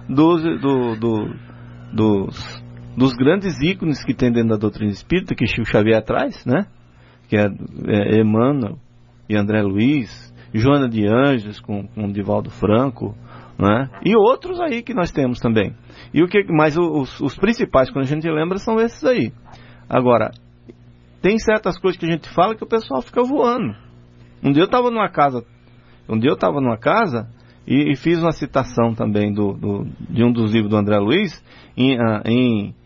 dos grandes ícones que tem dentro da doutrina espírita, que Chico Xavier traz, né? Que é Emmanuel e André Luiz, Joana de Anjos com Divaldo Franco, né? E outros aí que nós temos também. Mas os principais, quando a gente lembra, são esses aí. Agora, tem certas coisas que a gente fala que o pessoal fica voando. Um dia eu estava numa casa Um dia eu estava numa casa e fiz uma citação também de um dos livros do André Luiz em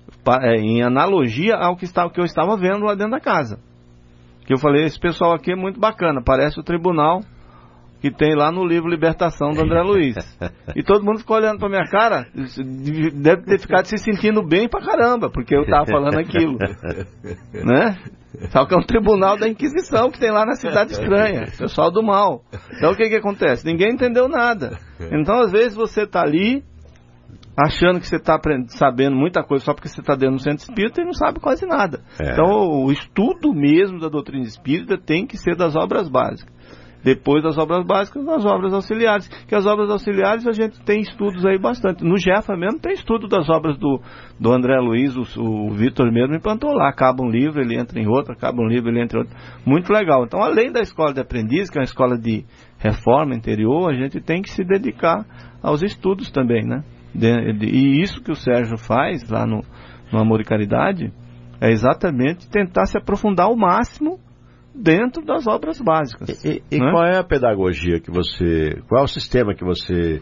analogia ao que eu estava vendo lá dentro da casa. Que eu falei, esse pessoal aqui é muito bacana, parece o tribunal que tem lá no livro Libertação do André Luiz. E todo mundo ficou olhando pra minha cara, deve ter ficado se sentindo bem pra caramba, porque eu tava falando aquilo. Né? Só que é um tribunal da Inquisição que tem lá na Cidade Estranha, pessoal do mal. Então o que acontece? Ninguém entendeu nada. Então às vezes você tá ali, achando que você está sabendo muita coisa só porque você está dentro do centro espírita e não sabe quase nada. Então o estudo mesmo da doutrina espírita tem que ser das obras básicas. Depois das obras básicas, as obras auxiliares. Que as obras auxiliares a gente tem estudos aí bastante. No Jefa mesmo tem estudo das obras do André Luiz, o Vitor mesmo implantou lá. Acaba um livro, ele entra em outro, acaba um livro, ele entra em outro. Muito legal. Então, além da escola de aprendiz, que é uma escola de reforma interior, a gente tem que se dedicar aos estudos também, né? E isso que o Sérgio faz lá no Amor e Caridade é exatamente tentar se aprofundar ao máximo dentro das obras básicas. E qual é a pedagogia que qual é o sistema que você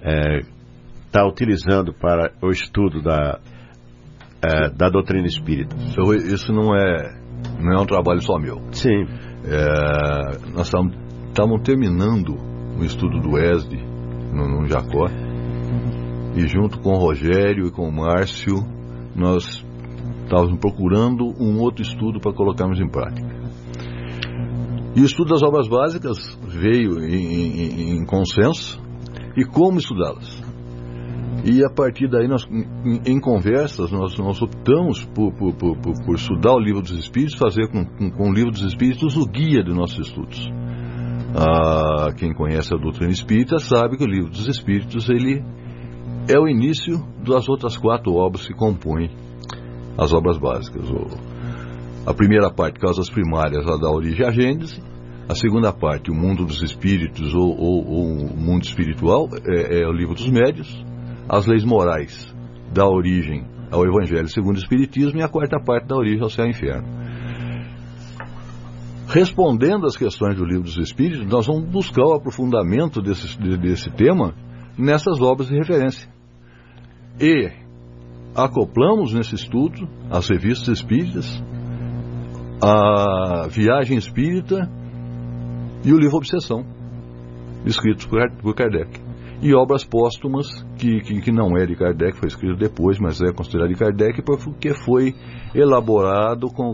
está utilizando para o estudo da doutrina espírita? Isso não é um trabalho só meu. Sim. Nós estamos terminando o estudo do ESD no Jacó, e junto com o Rogério e com o Márcio nós estávamos procurando um outro estudo para colocarmos em prática. E o estudo das obras básicas veio em consenso, e como estudá-las. E a partir daí, em conversas, nós optamos por estudar o Livro dos Espíritos, fazer com o Livro dos Espíritos o guia dos nossos estudos. Quem conhece a doutrina espírita sabe que o Livro dos Espíritos ele é o início das outras 4 obras que compõem as obras básicas. A primeira parte, causas primárias, ela dá origem à Gênese. A segunda parte, o mundo dos espíritos ou o mundo espiritual, é o livro dos médios. As leis morais dá origem ao Evangelho segundo o Espiritismo, e a quarta parte dá origem ao céu e ao inferno. Respondendo às questões do livro dos espíritos, nós vamos buscar o aprofundamento desse tema nessas obras de referência. E acoplamos nesse estudo as revistas espíritas, a Viagem Espírita e o livro Obsessão, escritos por Kardec. E obras póstumas, que não é de Kardec, foi escrito depois, mas é considerado de Kardec porque foi elaborado com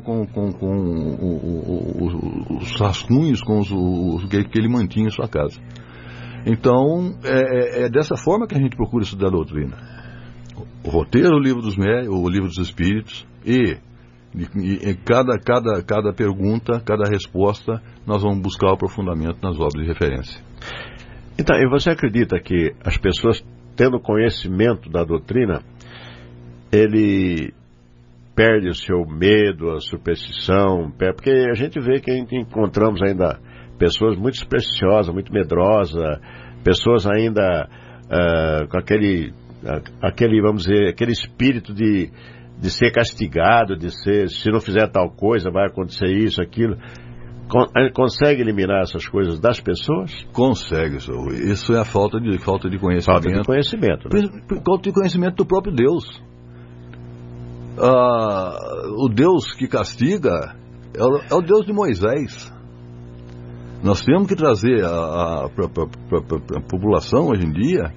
os rascunhos que ele mantinha em sua casa. Então, é dessa forma que a gente procura estudar a doutrina. O roteiro, o livro dos Espíritos, e cada pergunta, cada resposta, nós vamos buscar o aprofundamento nas obras de referência. Então, e você acredita que as pessoas, tendo conhecimento da doutrina, ele perde o seu medo, a superstição? Porque a gente vê que encontramos ainda pessoas muito supersticiosas, muito medrosas, pessoas ainda com aquele, vamos dizer, aquele espírito de ser castigado, se não fizer tal coisa, vai acontecer isso, aquilo. Consegue eliminar essas coisas das pessoas? Consegue, senhor. Isso é a falta de conhecimento. Falta de conhecimento, né? Falta de conhecimento do próprio Deus. O Deus que castiga é o Deus de Moisés. Nós temos que trazer para a população hoje em dia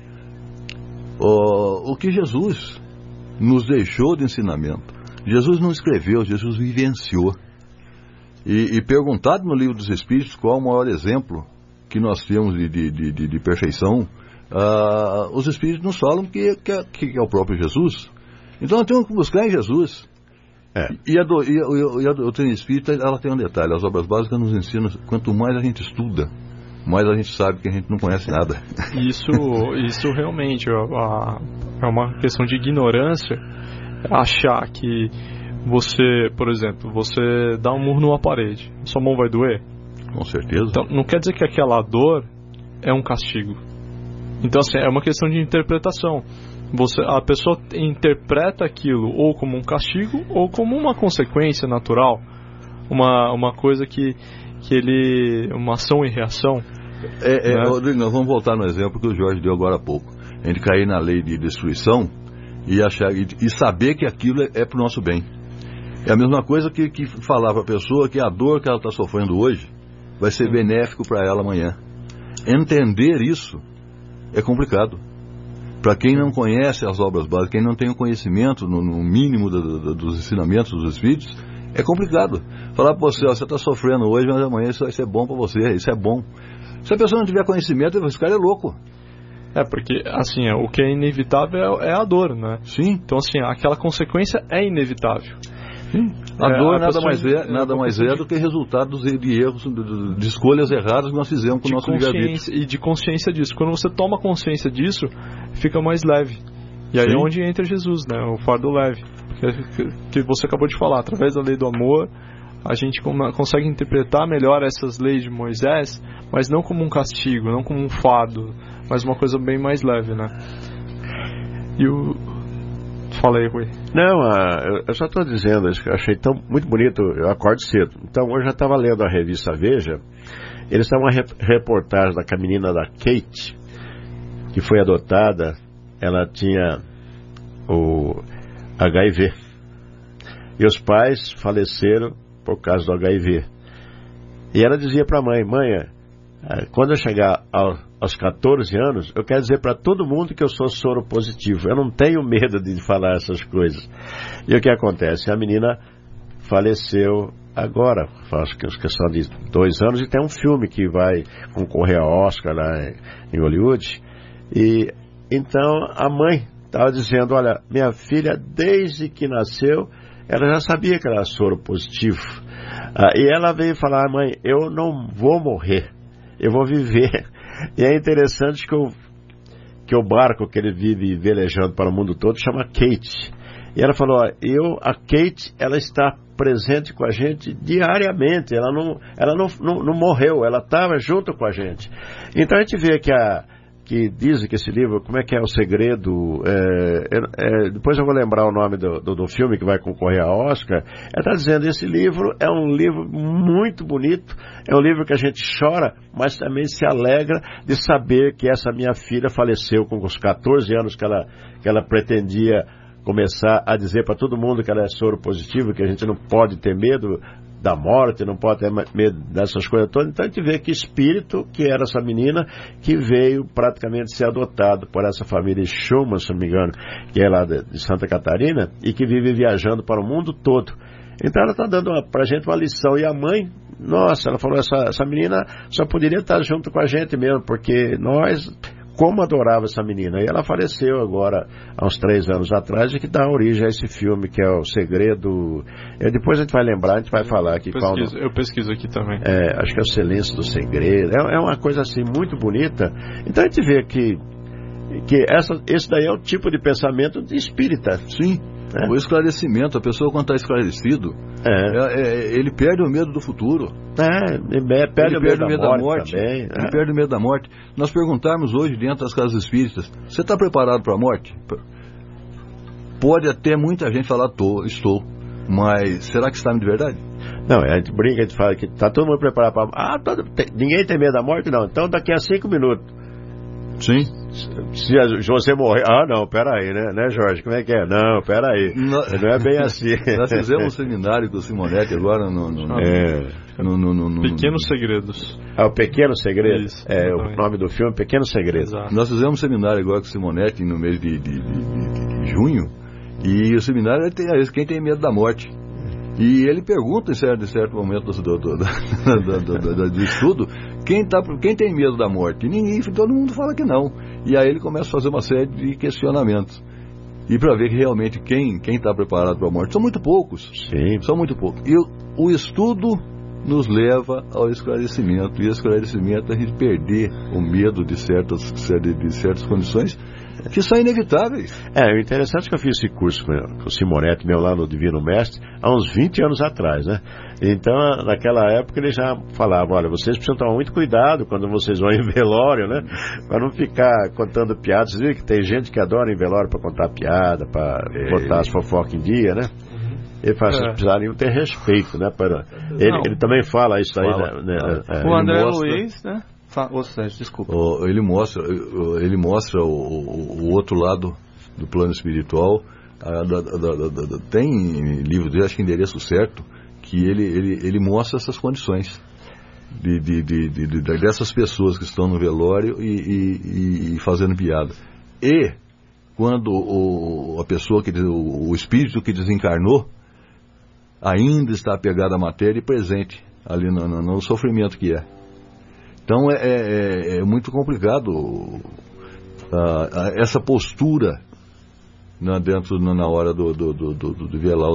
o que Jesus nos deixou de ensinamento. Jesus não escreveu, Jesus vivenciou. E perguntado no Livro dos Espíritos qual o maior exemplo que nós temos de perfeição, os Espíritos nos falam que é o próprio Jesus. Então nós temos que buscar em Jesus. E a doutrina espírita, ela tem um detalhe: as obras básicas nos ensinam, quanto mais a gente estuda, mais a gente sabe que a gente não conhece nada. Isso realmente é uma questão de ignorância, achar que você, por exemplo, você dá um murro numa parede, sua mão vai doer? Com certeza. Então, não quer dizer que aquela dor é um castigo. Então, assim, é uma questão de interpretação. A pessoa interpreta aquilo ou como um castigo ou como uma consequência natural, uma coisa que uma ação e reação. Rodrigo, nós vamos voltar no exemplo que o Jorge deu agora há pouco. A gente cair na lei de destruição e saber que aquilo é para o nosso bem. É a mesma coisa que falar para a pessoa que a dor que ela está sofrendo hoje vai ser benéfico para ela amanhã. Entender isso é complicado. Para quem não conhece as obras básicas, quem não tem o conhecimento no mínimo dos ensinamentos dos Espíritos, é complicado. Falar para você, você está sofrendo hoje, mas amanhã isso vai ser bom para você, isso é bom. Se a pessoa não tiver conhecimento, esse cara é louco. Porque, assim, o que é inevitável é a dor, né? Sim. Então, assim, aquela consequência é inevitável. Sim. A dor nada mais é do que resultado de erros, de escolhas erradas que nós fizemos com o nosso livre-arbítrio. E de consciência disso. Quando você toma consciência disso, fica mais leve. E aí é onde entra Jesus, né? O fardo leve. Que você acabou de falar. Através da lei do amor, a gente consegue interpretar melhor essas leis de Moisés, mas não como um castigo, não como um fardo, mas uma coisa bem mais leve, né? Fala aí, Rui. Não, eu só estou dizendo isso, que eu achei muito bonito. Eu acordo cedo. Então, hoje eu já estava lendo a revista Veja. Eles estavam uma reportagem da menina da Kate, que foi adotada. Ela tinha o HIV. E os pais faleceram por causa do HIV. E ela dizia para a mãe, quando eu chegar aos 14 anos, eu quero dizer para todo mundo que eu sou soro positivo. Eu não tenho medo de falar essas coisas. E o que acontece? A menina faleceu agora, acho que questão de 2 anos, e tem um filme que vai concorrer ao Oscar lá em Hollywood. E então a mãe estava dizendo, olha, minha filha, desde que nasceu, ela já sabia que era soro positivo. E ela veio falar, mãe, eu não vou morrer, eu vou viver. E é interessante que o barco que ele vive velejando para o mundo todo chama Kate. E ela falou, a Kate, ela está presente com a gente diariamente, ela não morreu, ela estava junto com a gente. Então a gente vê que dizem que esse livro, como é que é o segredo, depois eu vou lembrar o nome do filme que vai concorrer ao Oscar. Ela está dizendo, esse livro é um livro muito bonito, é um livro que a gente chora, mas também se alegra de saber que essa minha filha faleceu com os 14 anos que ela pretendia começar a dizer para todo mundo que ela é soro positivo, que a gente não pode ter medo da morte, não pode ter medo dessas coisas todas. Então a gente vê que espírito que era essa menina que veio praticamente ser adotado por essa família Schumann, se não me engano, que é lá de Santa Catarina, e que vive viajando para o mundo todo. Então ela está dando para a gente uma lição. E a mãe, nossa, ela falou, essa menina só poderia estar junto com a gente mesmo, porque nós, como adorava essa menina. E ela faleceu agora, há uns 3 anos atrás, e que dá origem a esse filme, que é O Segredo. Depois a gente vai lembrar, a gente vai falar aqui. Eu pesquiso aqui também. Acho que é O Silêncio do Segredo. É uma coisa assim muito bonita. Então a gente vê que esse daí é o tipo de pensamento de espírita. Sim. O esclarecimento, a pessoa quando está esclarecido, ele perde o medo do futuro. Ele perde o medo da morte também. Ele perde o medo da morte. Nós perguntarmos hoje dentro das casas espíritas, você está preparado para a morte? Pode até muita gente falar, estou. Mas será que está de verdade? Não, a gente brinca, a gente fala que está todo mundo preparado para a morte. Ninguém tem medo da morte? Não. Então daqui a 5 minutos. Sim. Se você morrer... não, peraí, né, Jorge? Como é que é? Não, peraí. Não é bem assim. Nós fizemos um seminário com o Simonetti agora no Pequenos Segredos. O Pequeno Segredo. O nome do filme, Pequeno Segredo. Exato. Nós fizemos um seminário agora com o Simonetti no mês de junho. E o seminário é quem tem medo da morte. E ele pergunta em certo momento do estudo, quem tem medo da morte? Ninguém, todo mundo fala que não. E aí ele começa a fazer uma série de questionamentos. E para ver que realmente quem está preparado para a morte são muito poucos. Sim. São muito poucos. E o estudo nos leva ao esclarecimento. E o esclarecimento é a gente perder o medo de certas condições que são inevitáveis. O interessante é que eu fiz esse curso com o Simonetti, meu lá no Divino Mestre, há uns 20 anos atrás, né? Então, naquela época, ele já falava, olha, vocês precisam tomar muito cuidado quando vocês vão em velório, né? Para não ficar contando piadas. Vocês viram que tem gente que adora em velório para contar piada, para botar as fofocas em dia, né? Ele fala, vocês precisariam ter respeito, né? Ele também fala isso aí, né? O André Luiz, né? Sérgio, desculpa. Ele mostra o outro lado do plano espiritual. Tem livro dele, acho que Endereço Certo, que ele mostra essas condições dessas pessoas que estão no velório e fazendo piada. E quando a pessoa, o espírito que desencarnou ainda está apegado à matéria e presente ali no sofrimento que é. Então é muito complicado essa postura na hora do velar.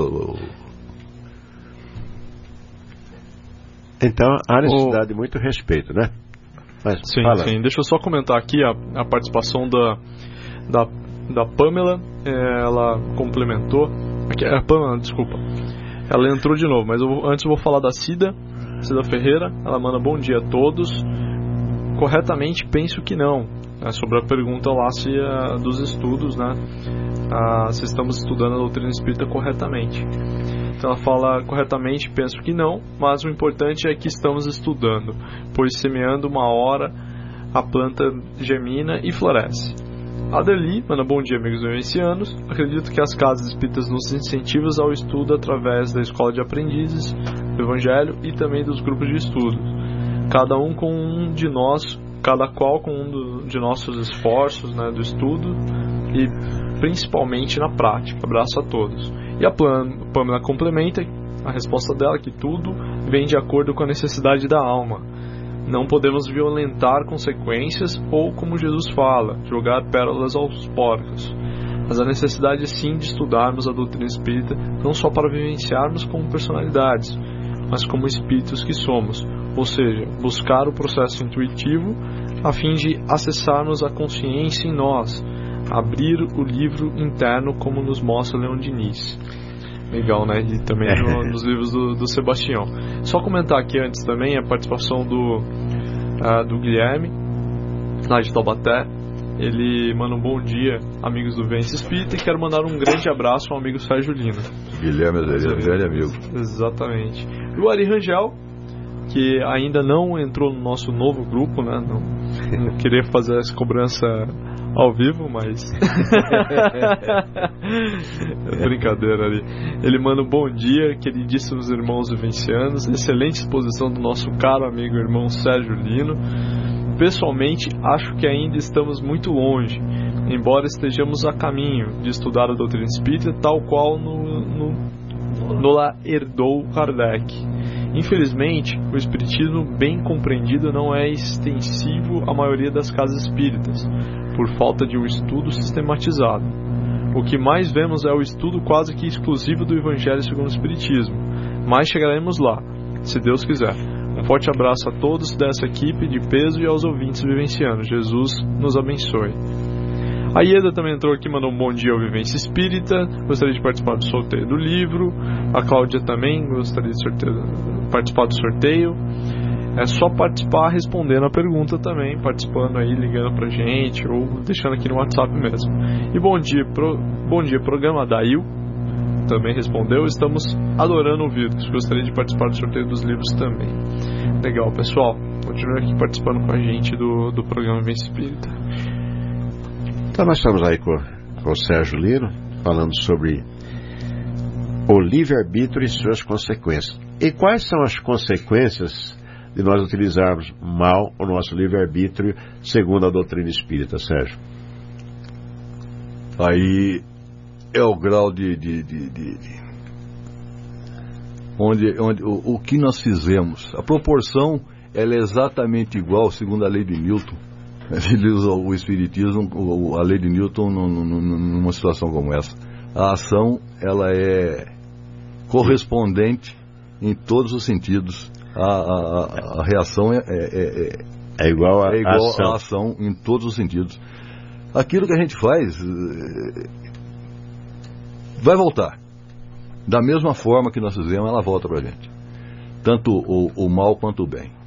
Então há necessidade de muito respeito, né? Mas, sim, fala. sim. Deixa eu só comentar aqui a participação da Pamela. Ela complementou. A Pamela, desculpa. Ela entrou de novo, mas antes eu vou falar da Cida Ferreira. Ela manda bom dia a todos. Corretamente penso que não. Sobre a pergunta lá dos estudos, né? Se estamos estudando a doutrina espírita corretamente. Então ela fala: corretamente penso que não, mas o importante é que estamos estudando, pois semeando uma hora a planta germina e floresce. Adeli manda bom dia, amigos vivencianos. Acredito que as casas espíritas nos incentivam ao estudo através da escola de aprendizes, do evangelho e também dos grupos de estudo. Cada qual com um de nossos esforços, né, do estudo e principalmente na prática. Abraço a todos. E a Pamela complementa a resposta dela, que tudo vem de acordo com a necessidade da alma. Não podemos violentar consequências ou, como Jesus fala, jogar pérolas aos porcos. Mas a necessidade sim de estudarmos a doutrina espírita, não só para vivenciarmos como personalidades, mas como espíritos que somos, ou seja, buscar o processo intuitivo a fim de acessarmos a consciência em nós, abrir o livro interno, como nos mostra Leon Diniz. Legal, né? E também nos livros do Sebastião. Só comentar aqui antes também a participação do Guilherme, lá de Taubaté. Ele manda um bom dia, amigos do Vivência Espírita, e quero mandar um grande abraço ao amigo Sérgio Lino. Guilherme é grande amigo. Exatamente. E o Ari Rangel, que ainda não entrou no nosso novo grupo, né? Não queria fazer essa cobrança ao vivo, mas brincadeira ali. Ele manda um bom dia, queridíssimos irmãos vivencianos, excelente exposição do nosso caro amigo irmão Sérgio Lino. Pessoalmente, acho que ainda estamos muito longe, embora estejamos a caminho de estudar a doutrina espírita, tal qual nos herdou Kardec. Infelizmente, o espiritismo bem compreendido não é extensivo à maioria das casas espíritas, por falta de um estudo sistematizado. O que mais vemos é o estudo quase que exclusivo do Evangelho segundo o Espiritismo, mas chegaremos lá, se Deus quiser. Um forte abraço a todos dessa equipe de peso e aos ouvintes vivencianos. Jesus nos abençoe. A Ieda também entrou aqui, mandou um bom dia ao Vivência Espírita. Gostaria de participar do sorteio do livro. A Cláudia também gostaria de participar do sorteio. É só participar respondendo a pergunta também, participando aí, ligando pra gente ou deixando aqui no WhatsApp mesmo. E bom dia, programa Dail também respondeu. Estamos adorando ouvir-vos. Gostaria de participar do sorteio dos livros também. Legal, pessoal. Continue aqui participando com a gente do programa Vivência Espírita. Então nós estamos aí com o Sérgio Lino, falando sobre o livre-arbítrio e suas consequências. E quais são as consequências de nós utilizarmos mal o nosso livre-arbítrio segundo a doutrina espírita, Sérgio? Aí é o grau onde o que nós fizemos. A proporção ela é exatamente igual, segundo a lei de Newton. Ele usa o espiritismo, a lei de Newton numa situação como essa. A ação ela é correspondente em todos os sentidos. A reação é igual à ação em todos os sentidos. Aquilo que a gente faz vai voltar. Da mesma forma que nós fizemos, ela volta pra gente. Tanto o mal quanto o bem.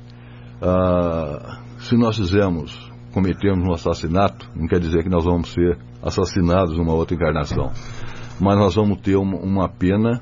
Se nós cometemos um assassinato, não quer dizer que nós vamos ser assassinados numa outra encarnação. Mas nós vamos ter uma pena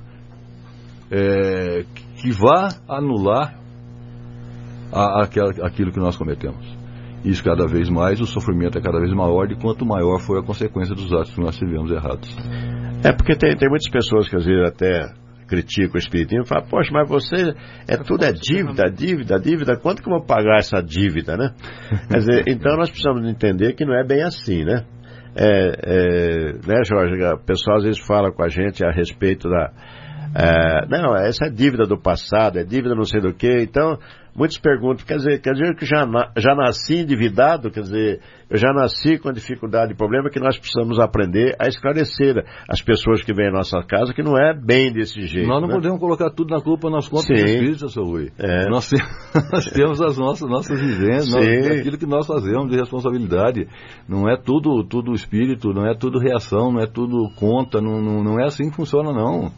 que vá anular aquilo que nós cometemos. Isso cada vez mais, o sofrimento é cada vez maior, de quanto maior for a consequência dos atos que nós tivemos errados. Porque tem muitas pessoas que às vezes até criticam o espiritismo e falam, poxa, mas você, tudo é dívida, quanto que eu vou pagar essa dívida, né? Quer dizer, então nós precisamos entender que não é bem assim, né? Né, Jorge? O pessoal às vezes fala com a gente a respeito da... não, essa é dívida do passado, é dívida não sei do que. Então, muitos perguntam, quer dizer que já nasci endividado, quer dizer, eu já nasci com dificuldade e problema, que nós precisamos aprender a esclarecer as pessoas que vêm à nossa casa, que não é bem desse jeito. Nós não podemos colocar tudo na culpa nas contas dos espíritos, seu Rui. Nós temos as nossas vivências, aquilo que nós fazemos de responsabilidade. Não é tudo espírito, não é tudo reação, não é tudo conta, não é assim que funciona, não.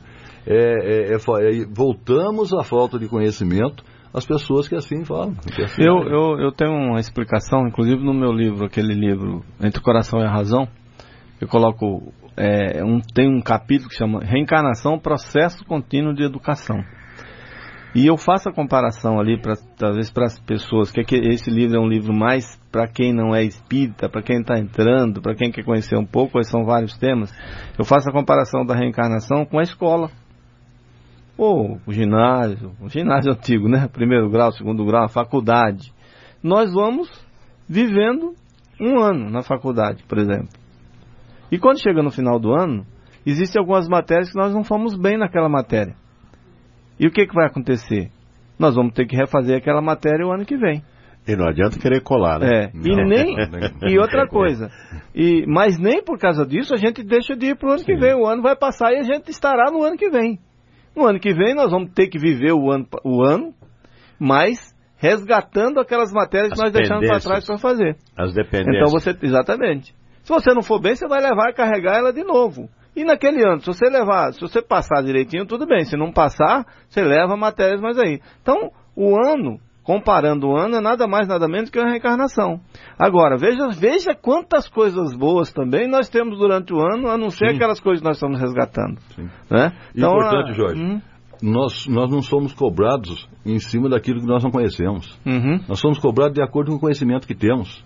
Voltamos à falta de conhecimento as pessoas que assim falam. Eu tenho uma explicação, inclusive no meu livro, aquele livro Entre o Coração e a Razão, eu coloco, tem um capítulo que chama Reencarnação, Processo Contínuo de Educação. E eu faço a comparação ali, talvez para as pessoas, que esse livro é um livro mais para quem não é espírita, para quem está entrando, para quem quer conhecer um pouco, são vários temas. Eu faço a comparação da reencarnação com a escola. Ou o ginásio antigo, né? Primeiro grau, segundo grau, a faculdade. Nós vamos vivendo um ano na faculdade, por exemplo. E quando chega no final do ano, existem algumas matérias que nós não fomos bem naquela matéria. E o que vai acontecer? Nós vamos ter que refazer aquela matéria o ano que vem. E não adianta querer colar, né? E outra coisa. Mas nem por causa disso a gente deixa de ir para o ano que vem. O ano vai passar e a gente estará no ano que vem. No ano que vem nós vamos ter que viver o ano, mas resgatando aquelas matérias que nós deixamos para trás para fazer. As dependências. Então exatamente. Se você não for bem, você vai levar e carregar ela de novo. E naquele ano, se você passar direitinho, tudo bem. Se não passar, você leva matérias mais aí. Então, o ano, comparando o ano, é nada mais, nada menos que uma reencarnação. Agora, veja quantas coisas boas também nós temos durante o ano, a não ser aquelas coisas que nós estamos resgatando. Né? Então, importante, Jorge, nós não somos cobrados em cima daquilo que nós não conhecemos. Nós somos cobrados de acordo com o conhecimento que temos.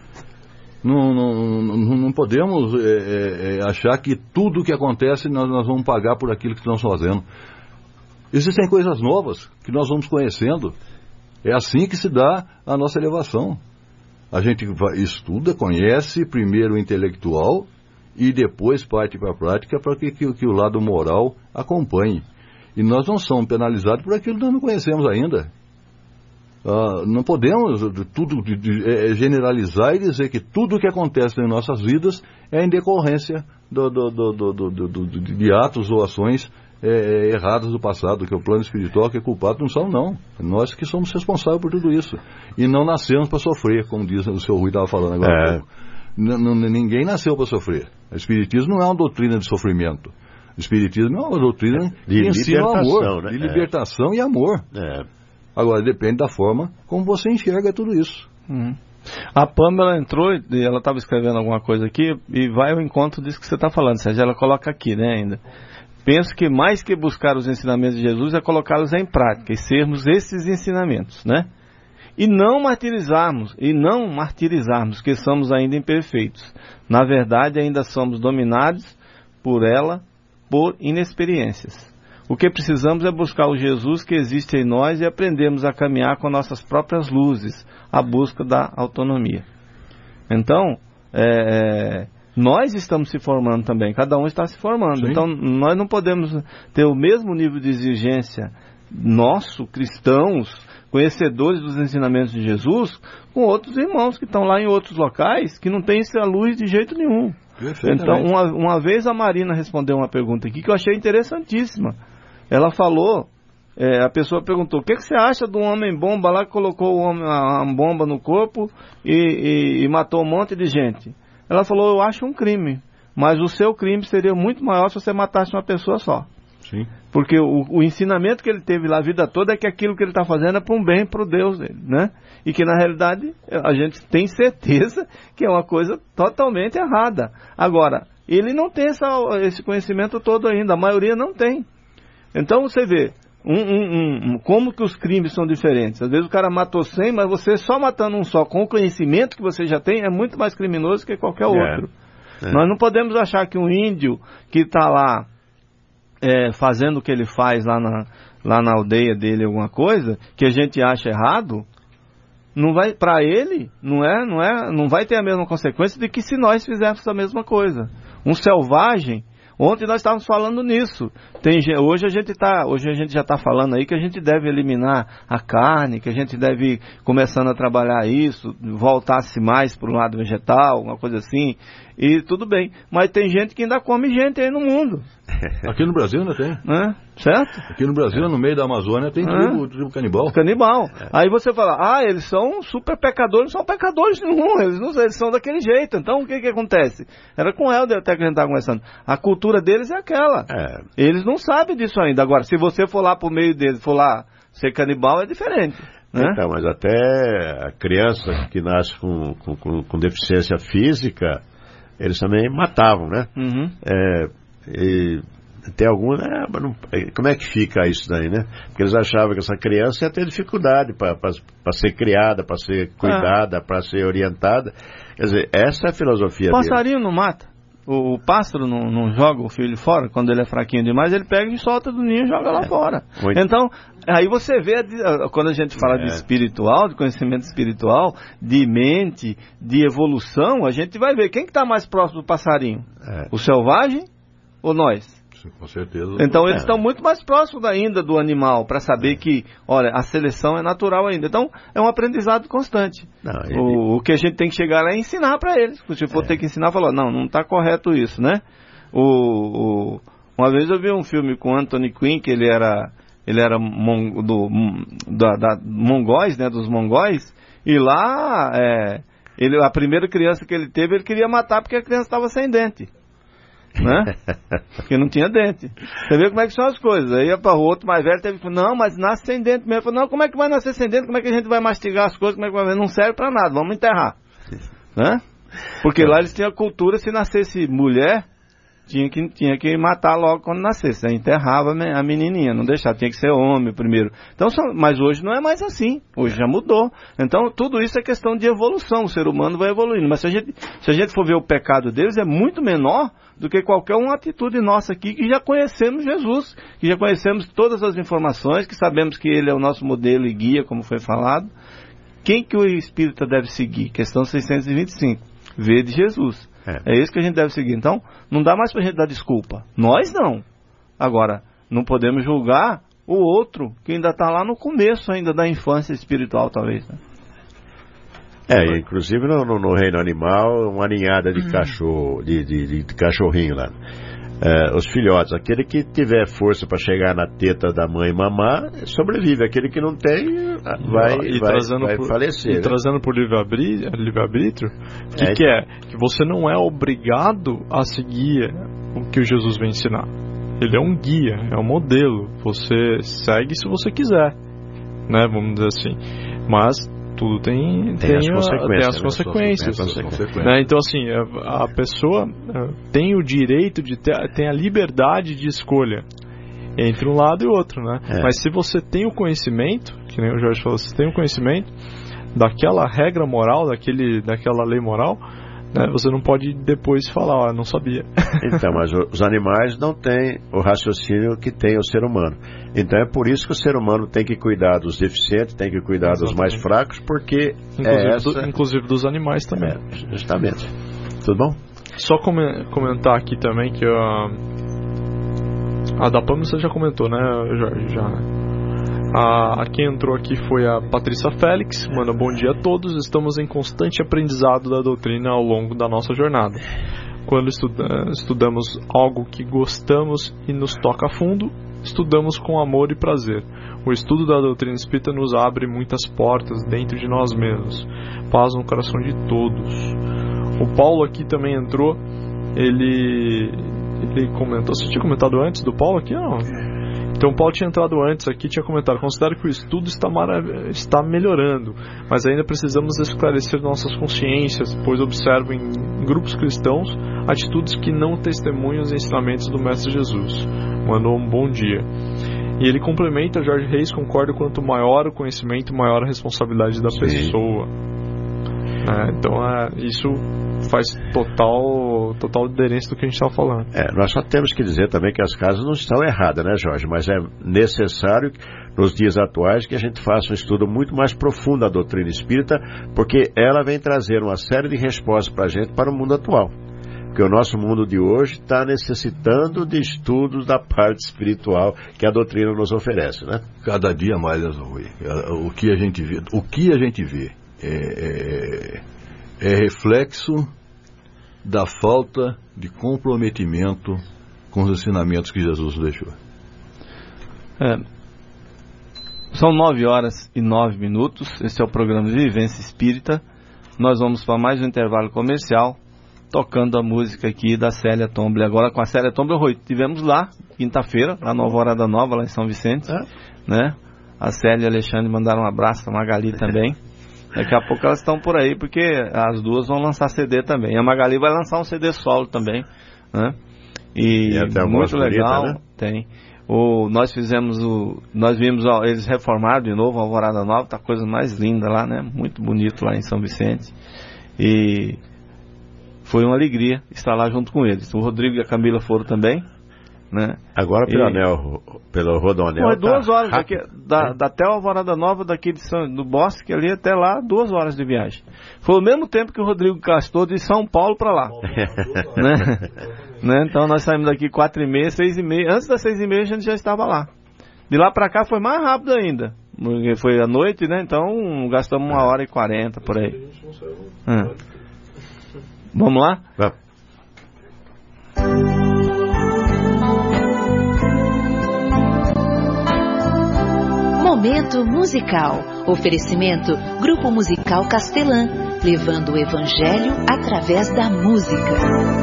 Não podemos achar que tudo o que acontece nós vamos pagar por aquilo que estamos fazendo. Existem coisas novas que nós vamos conhecendo. É assim que se dá a nossa elevação. A gente estuda, conhece primeiro o intelectual e depois parte para a prática para que o lado moral acompanhe. E nós não somos penalizados por aquilo que nós não conhecemos ainda. Não podemos generalizar e dizer que tudo o que acontece em nossas vidas é em decorrência de atos ou ações erradas do passado, que é o plano espiritual que é culpado. Não são, não. Nós que somos responsáveis por tudo isso. E não nascemos para sofrer, como diz o seu Rui estava falando agora. Ninguém nasceu para sofrer. O Espiritismo não é uma doutrina de sofrimento. O Espiritismo é uma doutrina que ensina o amor, né? De libertação e amor. Agora, depende da forma como você enxerga tudo isso. A Pâmela entrou e ela estava escrevendo alguma coisa aqui e vai ao encontro disso que você está falando, Sérgio. Ela coloca aqui, né, ainda. Penso que mais que buscar os ensinamentos de Jesus é colocá-los em prática e sermos esses ensinamentos, né? E não martirizarmos, que somos ainda imperfeitos. Na verdade, ainda somos dominados por ela, por inexperiências. O que precisamos é buscar o Jesus que existe em nós e aprendermos a caminhar com nossas próprias luzes, a busca da autonomia. Então, nós estamos se formando também, cada um está se formando. Sim. Então, nós não podemos ter o mesmo nível de exigência nosso, cristãos, conhecedores dos ensinamentos de Jesus, com outros irmãos que estão lá em outros locais, que não têm essa luz de jeito nenhum. Então, uma vez a Marina respondeu uma pergunta aqui que eu achei interessantíssima. Ela falou, a pessoa perguntou, o que você acha do homem-bomba lá que colocou a bomba no corpo e matou um monte de gente? Ela falou, eu acho um crime, mas o seu crime seria muito maior se você matasse uma pessoa só. Sim. Porque o ensinamento que ele teve lá a vida toda é que aquilo que ele está fazendo é para um bem, para o Deus dele, né? E que na realidade a gente tem certeza que é uma coisa totalmente errada. Agora, ele não tem esse conhecimento todo ainda, a maioria não tem. Então você vê, como que os crimes são diferentes. Às vezes o cara matou 100, mas você só matando um só, com o conhecimento que você já tem, é muito mais criminoso que qualquer outro. Nós não podemos achar que um índio que está lá fazendo o que ele faz lá na aldeia dele, alguma coisa, que a gente acha errado, não vai, para ele, não vai ter a mesma consequência de que se nós fizermos a mesma coisa. Um selvagem, ontem nós estávamos falando nisso. Hoje a gente já está falando aí que a gente deve eliminar a carne, que a gente deve ir começando a trabalhar isso, voltar-se mais para o lado vegetal, uma coisa assim, e tudo bem. Mas tem gente que ainda come gente aí no mundo. Aqui no Brasil ainda tem. Certo? Aqui no Brasil, no meio da Amazônia, tem tribo canibal. Canibal. Aí você fala, eles são super pecadores, não são pecadores nenhum, eles são daquele jeito. Então o que acontece? Era com o Helder até que a gente estava conversando. A cultura deles é aquela. Eles não sabem disso ainda. Agora, se você for lá pro meio deles, for lá ser canibal, é diferente. Né? Então, mas até a criança que nasce com deficiência física, eles também matavam, né? E tem alguns, como é que fica isso daí, né? Porque eles achavam que essa criança ia ter dificuldade para ser criada, para ser cuidada, para ser orientada. Quer dizer, essa é a filosofia dele. Passarinho não mata. O pássaro não joga o filho fora, quando ele é fraquinho demais, ele pega e solta do ninho e joga lá fora. Então, aí você vê, quando a gente fala de espiritual, de conhecimento espiritual, de mente, de evolução, a gente vai ver quem que está mais próximo do passarinho? O selvagem ou nós? Com certeza. Então eles estão muito mais próximos ainda do animal, para saber que, olha, a seleção é natural ainda. Então é um aprendizado constante. O que a gente tem que chegar lá é ensinar para eles. Se for ter que ensinar, falar, não está correto isso, né? Uma vez eu vi um filme com Anthony Quinn, que ele era mongóis, né, dos mongóis, e lá a primeira criança que ele teve, ele queria matar porque a criança estava sem dente. Né? Porque não tinha dente. Você vê como é que são as coisas. Aí para o outro mais velho teve que falar, não, mas nasce sem dente mesmo. Falei, não, como é que vai nascer sem dente? Como é que a gente vai mastigar as coisas? Como é que vai... Não serve para nada, vamos enterrar. Né? Porque lá eles tinham a cultura, se nascesse mulher, tinha que matar logo quando nascesse. Aí enterrava a menininha, não deixava, tinha que ser homem primeiro. Então, mas hoje não é mais assim, hoje já mudou. Então tudo isso é questão de evolução, o ser humano vai evoluindo. Mas se a gente for ver o pecado deles, é muito menor do que qualquer uma atitude nossa aqui, que já conhecemos Jesus, que já conhecemos todas as informações, que sabemos que Ele é o nosso modelo e guia, como foi falado. Quem que o espírita deve seguir? Questão 625. Vê de Jesus. É isso que a gente deve seguir. Então, não dá mais pra gente dar desculpa. Nós não. Agora, não podemos julgar o outro, que ainda está lá no começo ainda da infância espiritual, talvez, né? Inclusive no reino animal, uma ninhada de cachorro, de cachorrinho lá. Os filhotes, aquele que tiver força para chegar na teta da mãe e mamar, sobrevive. Aquele que não tem, vai falecer. E trazendo por livre-arbítrio, o que é? Que você não é obrigado a seguir o que o Jesus vai ensinar. Ele é um guia, é um modelo. Você segue se você quiser, né? Vamos dizer assim. Mas tudo tem as consequências. Né? Então, assim, a pessoa tem o direito tem a liberdade de escolha entre um lado e o outro, né? Mas se você tem o conhecimento, que nem o Jorge falou, você tem o conhecimento daquela regra moral, daquela lei moral, né? Você não pode depois falar, não sabia. Então, mas os animais não têm o raciocínio que tem o ser humano. Então é por isso que o ser humano tem que cuidar dos deficientes, tem que cuidar dos mais fracos, porque inclusive dos animais também. Justamente. Tudo bom? Só comentar aqui também que a da PAM você já comentou, né, Jorge? Já. A quem entrou aqui foi a Patrícia Félix, manda bom dia a todos. Estamos em constante aprendizado da doutrina ao longo da nossa jornada. Quando estudamos algo que gostamos e nos toca a fundo, estudamos com amor e prazer. O estudo da doutrina espírita nos abre muitas portas dentro de nós mesmos. Paz no coração de todos. O Paulo aqui também entrou. Ele comentou. Você tinha comentado antes do Paulo aqui? Não. Então o Paulo tinha entrado antes aqui, tinha comentado: considero que o estudo está melhorando, mas ainda precisamos esclarecer nossas consciências, pois observo em grupos cristãos atitudes que não testemunham os ensinamentos do Mestre Jesus. Mandou um bom dia. E ele complementa, Jorge Reis concorda, quanto maior o conhecimento, maior a responsabilidade da pessoa. Então isso faz total aderência do que a gente estava falando. Nós só temos que dizer também que as casas não estão erradas, né, Jorge? Mas é necessário, nos dias atuais, que a gente faça um estudo muito mais profundo da doutrina espírita, porque ela vem trazer uma série de respostas para a gente para o mundo atual. Porque o nosso mundo de hoje está necessitando de estudos da parte espiritual que a doutrina nos oferece, né? Cada dia mais, Rui. O que a gente vê é reflexo da falta de comprometimento com os ensinamentos que Jesus deixou. São 9h09. Esse é o programa Vivência Espírita. Nós vamos para mais um intervalo comercial, tocando a música aqui da Célia Tomble. Agora com a Célia Tomble, tivemos lá, quinta-feira, lá no Alvorada Nova, lá em São Vicente, né? A Célia e a Alexandre mandaram um abraço, a Magali também. Daqui a pouco elas estão por aí, porque as duas vão lançar CD também. A Magali vai lançar um CD solo também, né? E até muito legal, bonita, né? Tem. Nós vimos eles reformaram de novo a Alvorada Nova, tá a coisa mais linda lá, né? Muito bonito lá em São Vicente. E foi uma alegria estar lá junto com eles. O Rodrigo e a Camila foram também, né? Agora pelo Rodoanel. Foi 2 horas daqui, até a Alvorada Nova, daqui do Bosque ali até lá, 2 horas de viagem. Foi o mesmo tempo que o Rodrigo gastou de São Paulo para lá. né? Então nós saímos daqui 4h30, 6h30. Antes das 6h30 a gente já estava lá. De lá para cá foi mais rápido ainda, porque foi à noite, né? Então gastamos 1h40 por aí. Vamos lá? Momento musical. Oferecimento Grupo Musical Castelã, levando o Evangelho através da música.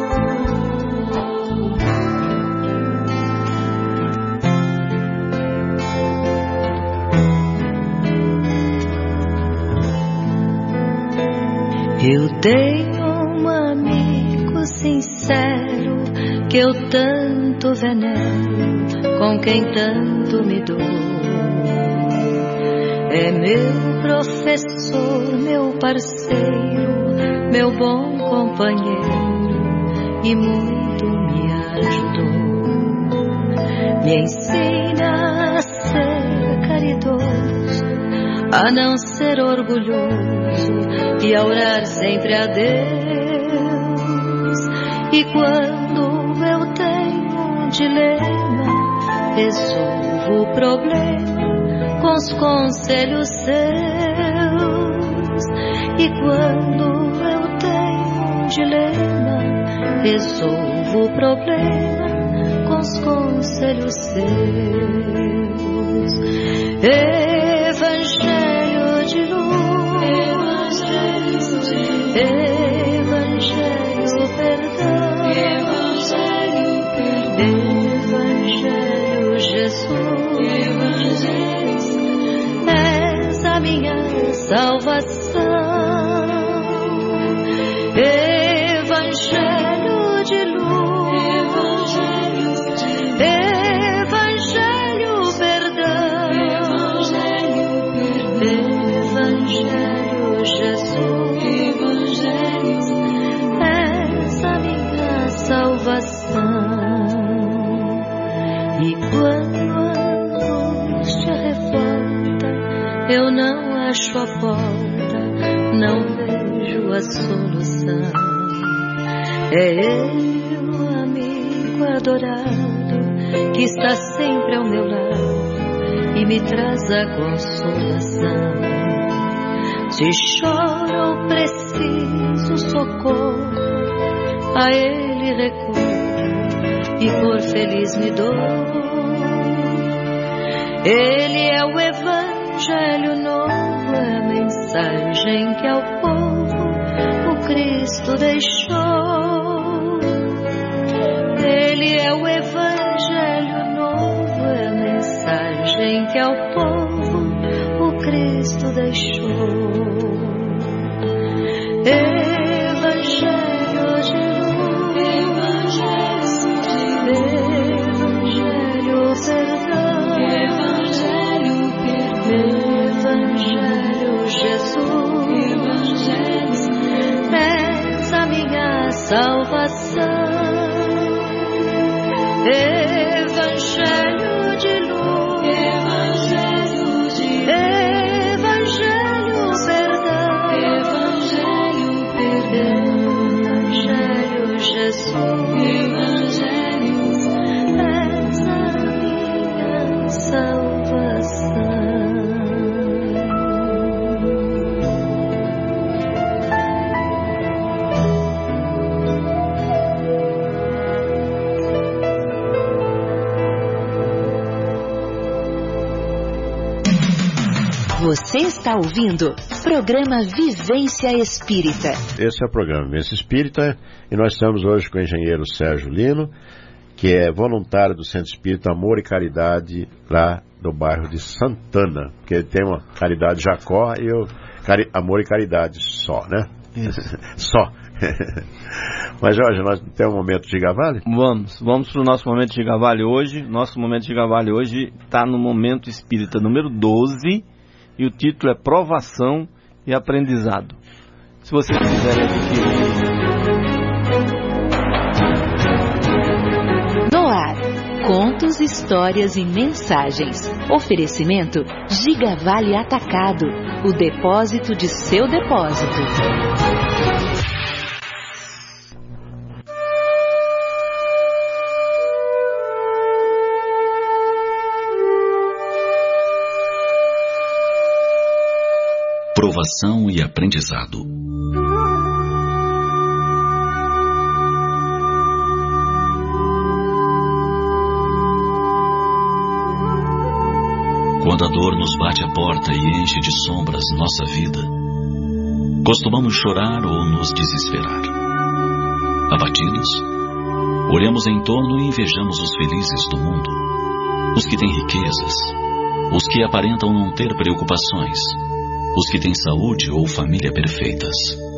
Eu tenho um amigo sincero que eu tanto venero, com quem tanto me dou. É meu professor, meu parceiro, meu bom companheiro e muito me ajudou. Me ensina a ser caridoso, a não ser orgulhoso e a orar sempre a Deus. E quando eu tenho um dilema, resolvo o problema com os conselhos seus. E quando eu tenho um dilema, resolvo o problema com os conselhos seus. Evangelho de luz, Evangelho perdão, Evangelho Jesus, és a minha salvação. Evangelho de luz, Evangelho perdão, Evangelho Jesus, és a minha salvação. E quando a angústia revolta, eu não acho a porta, não vejo a solução. É Ele, o amigo adorado, que está sempre ao meu lado e me traz a consolação. Se choro ou preciso socorro, a Ele recorro e por feliz me dou. Ele é o Evangelho novo, é a mensagem que ao povo o Cristo deixou. Ele é o Evangelho novo, é a mensagem que ao povo o Cristo deixou. Evangelho de luz, Evangelho perdão, Evangelho, Jesus, és a minha salvação. Evangelho de luz, Evangelho perdão, Evangelho Jesus, és a minha salvação. Você está ouvindo programa Vivência Espírita. Esse é o programa Vivência Espírita e nós estamos hoje com o engenheiro Sérgio Lino, que é voluntário do Centro Espírita Amor e Caridade lá do bairro de Santana, porque ele tem uma Caridade Jacó e o Amor e Caridade só, né? Isso. Só. Mas Jorge, nós temos um momento de Gigavale? Vamos para o nosso momento de Gigavale hoje. Nosso momento de Gigavale hoje está no Momento Espírita número 12 e o título é Provação e Aprendizado. Se você quiser assistir. No ar, contos, histórias e mensagens. Oferecimento Gigavale Atacado, o depósito de seu depósito. Provação e aprendizado. Quando a dor nos bate à porta e enche de sombras nossa vida, costumamos chorar ou nos desesperar. Abatidos, olhamos em torno e invejamos os felizes do mundo, os que têm riquezas, os que aparentam não ter preocupações, os que têm saúde ou família perfeitas.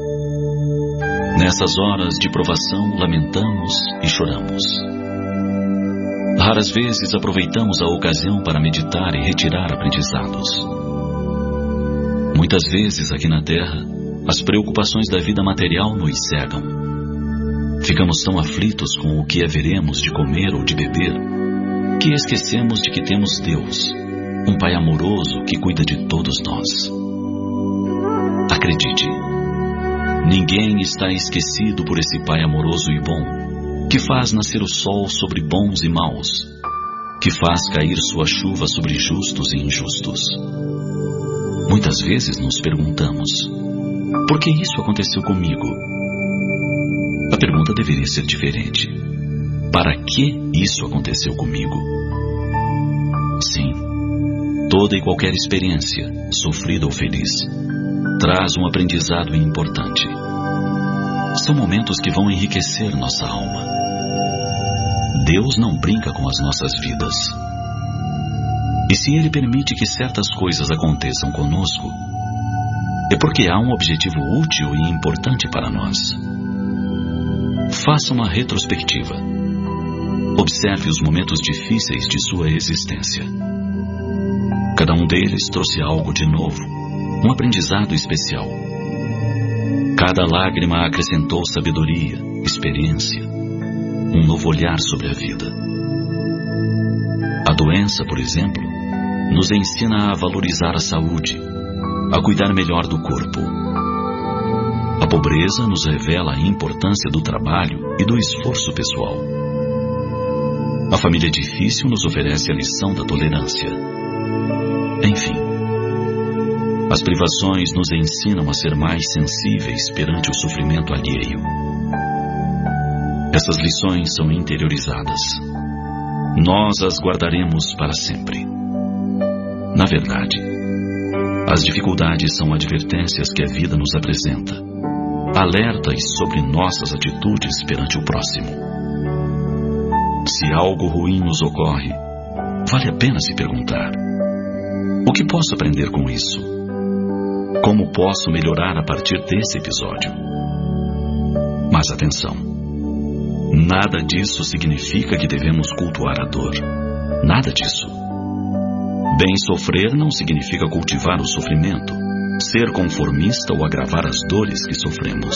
Nessas horas de provação, lamentamos e choramos. Raras vezes aproveitamos a ocasião para meditar e retirar aprendizados. Muitas vezes aqui na Terra, as preocupações da vida material nos cegam. Ficamos tão aflitos com o que haveremos de comer ou de beber, que esquecemos de que temos Deus, um Pai amoroso que cuida de todos nós. Acredite, ninguém está esquecido por esse Pai amoroso e bom, que faz nascer o sol sobre bons e maus, que faz cair sua chuva sobre justos e injustos. Muitas vezes nos perguntamos, por que isso aconteceu comigo? A pergunta deveria ser diferente. Para que isso aconteceu comigo? Sim, toda e qualquer experiência, sofrida ou feliz, traz um aprendizado importante. São momentos que vão enriquecer nossa alma. Deus não brinca com as nossas vidas. E se Ele permite que certas coisas aconteçam conosco, é porque há um objetivo útil e importante para nós. Faça uma retrospectiva. Observe os momentos difíceis de sua existência. Cada um deles trouxe algo de novo, um aprendizado especial. Cada lágrima acrescentou sabedoria, experiência, um novo olhar sobre a vida. A doença, por exemplo, nos ensina a valorizar a saúde, a cuidar melhor do corpo. A pobreza nos revela a importância do trabalho e do esforço pessoal. A família difícil nos oferece a lição da tolerância. Enfim, as privações nos ensinam a ser mais sensíveis perante o sofrimento alheio. Essas lições são interiorizadas. Nós as guardaremos para sempre. Na verdade, as dificuldades são advertências que a vida nos apresenta, alertas sobre nossas atitudes perante o próximo. Se algo ruim nos ocorre, vale a pena se perguntar: o que posso aprender com isso? Como posso melhorar a partir desse episódio? Mas atenção, nada disso significa que devemos cultuar a dor. Nada disso. Bem sofrer não significa cultivar o sofrimento, ser conformista ou agravar as dores que sofremos.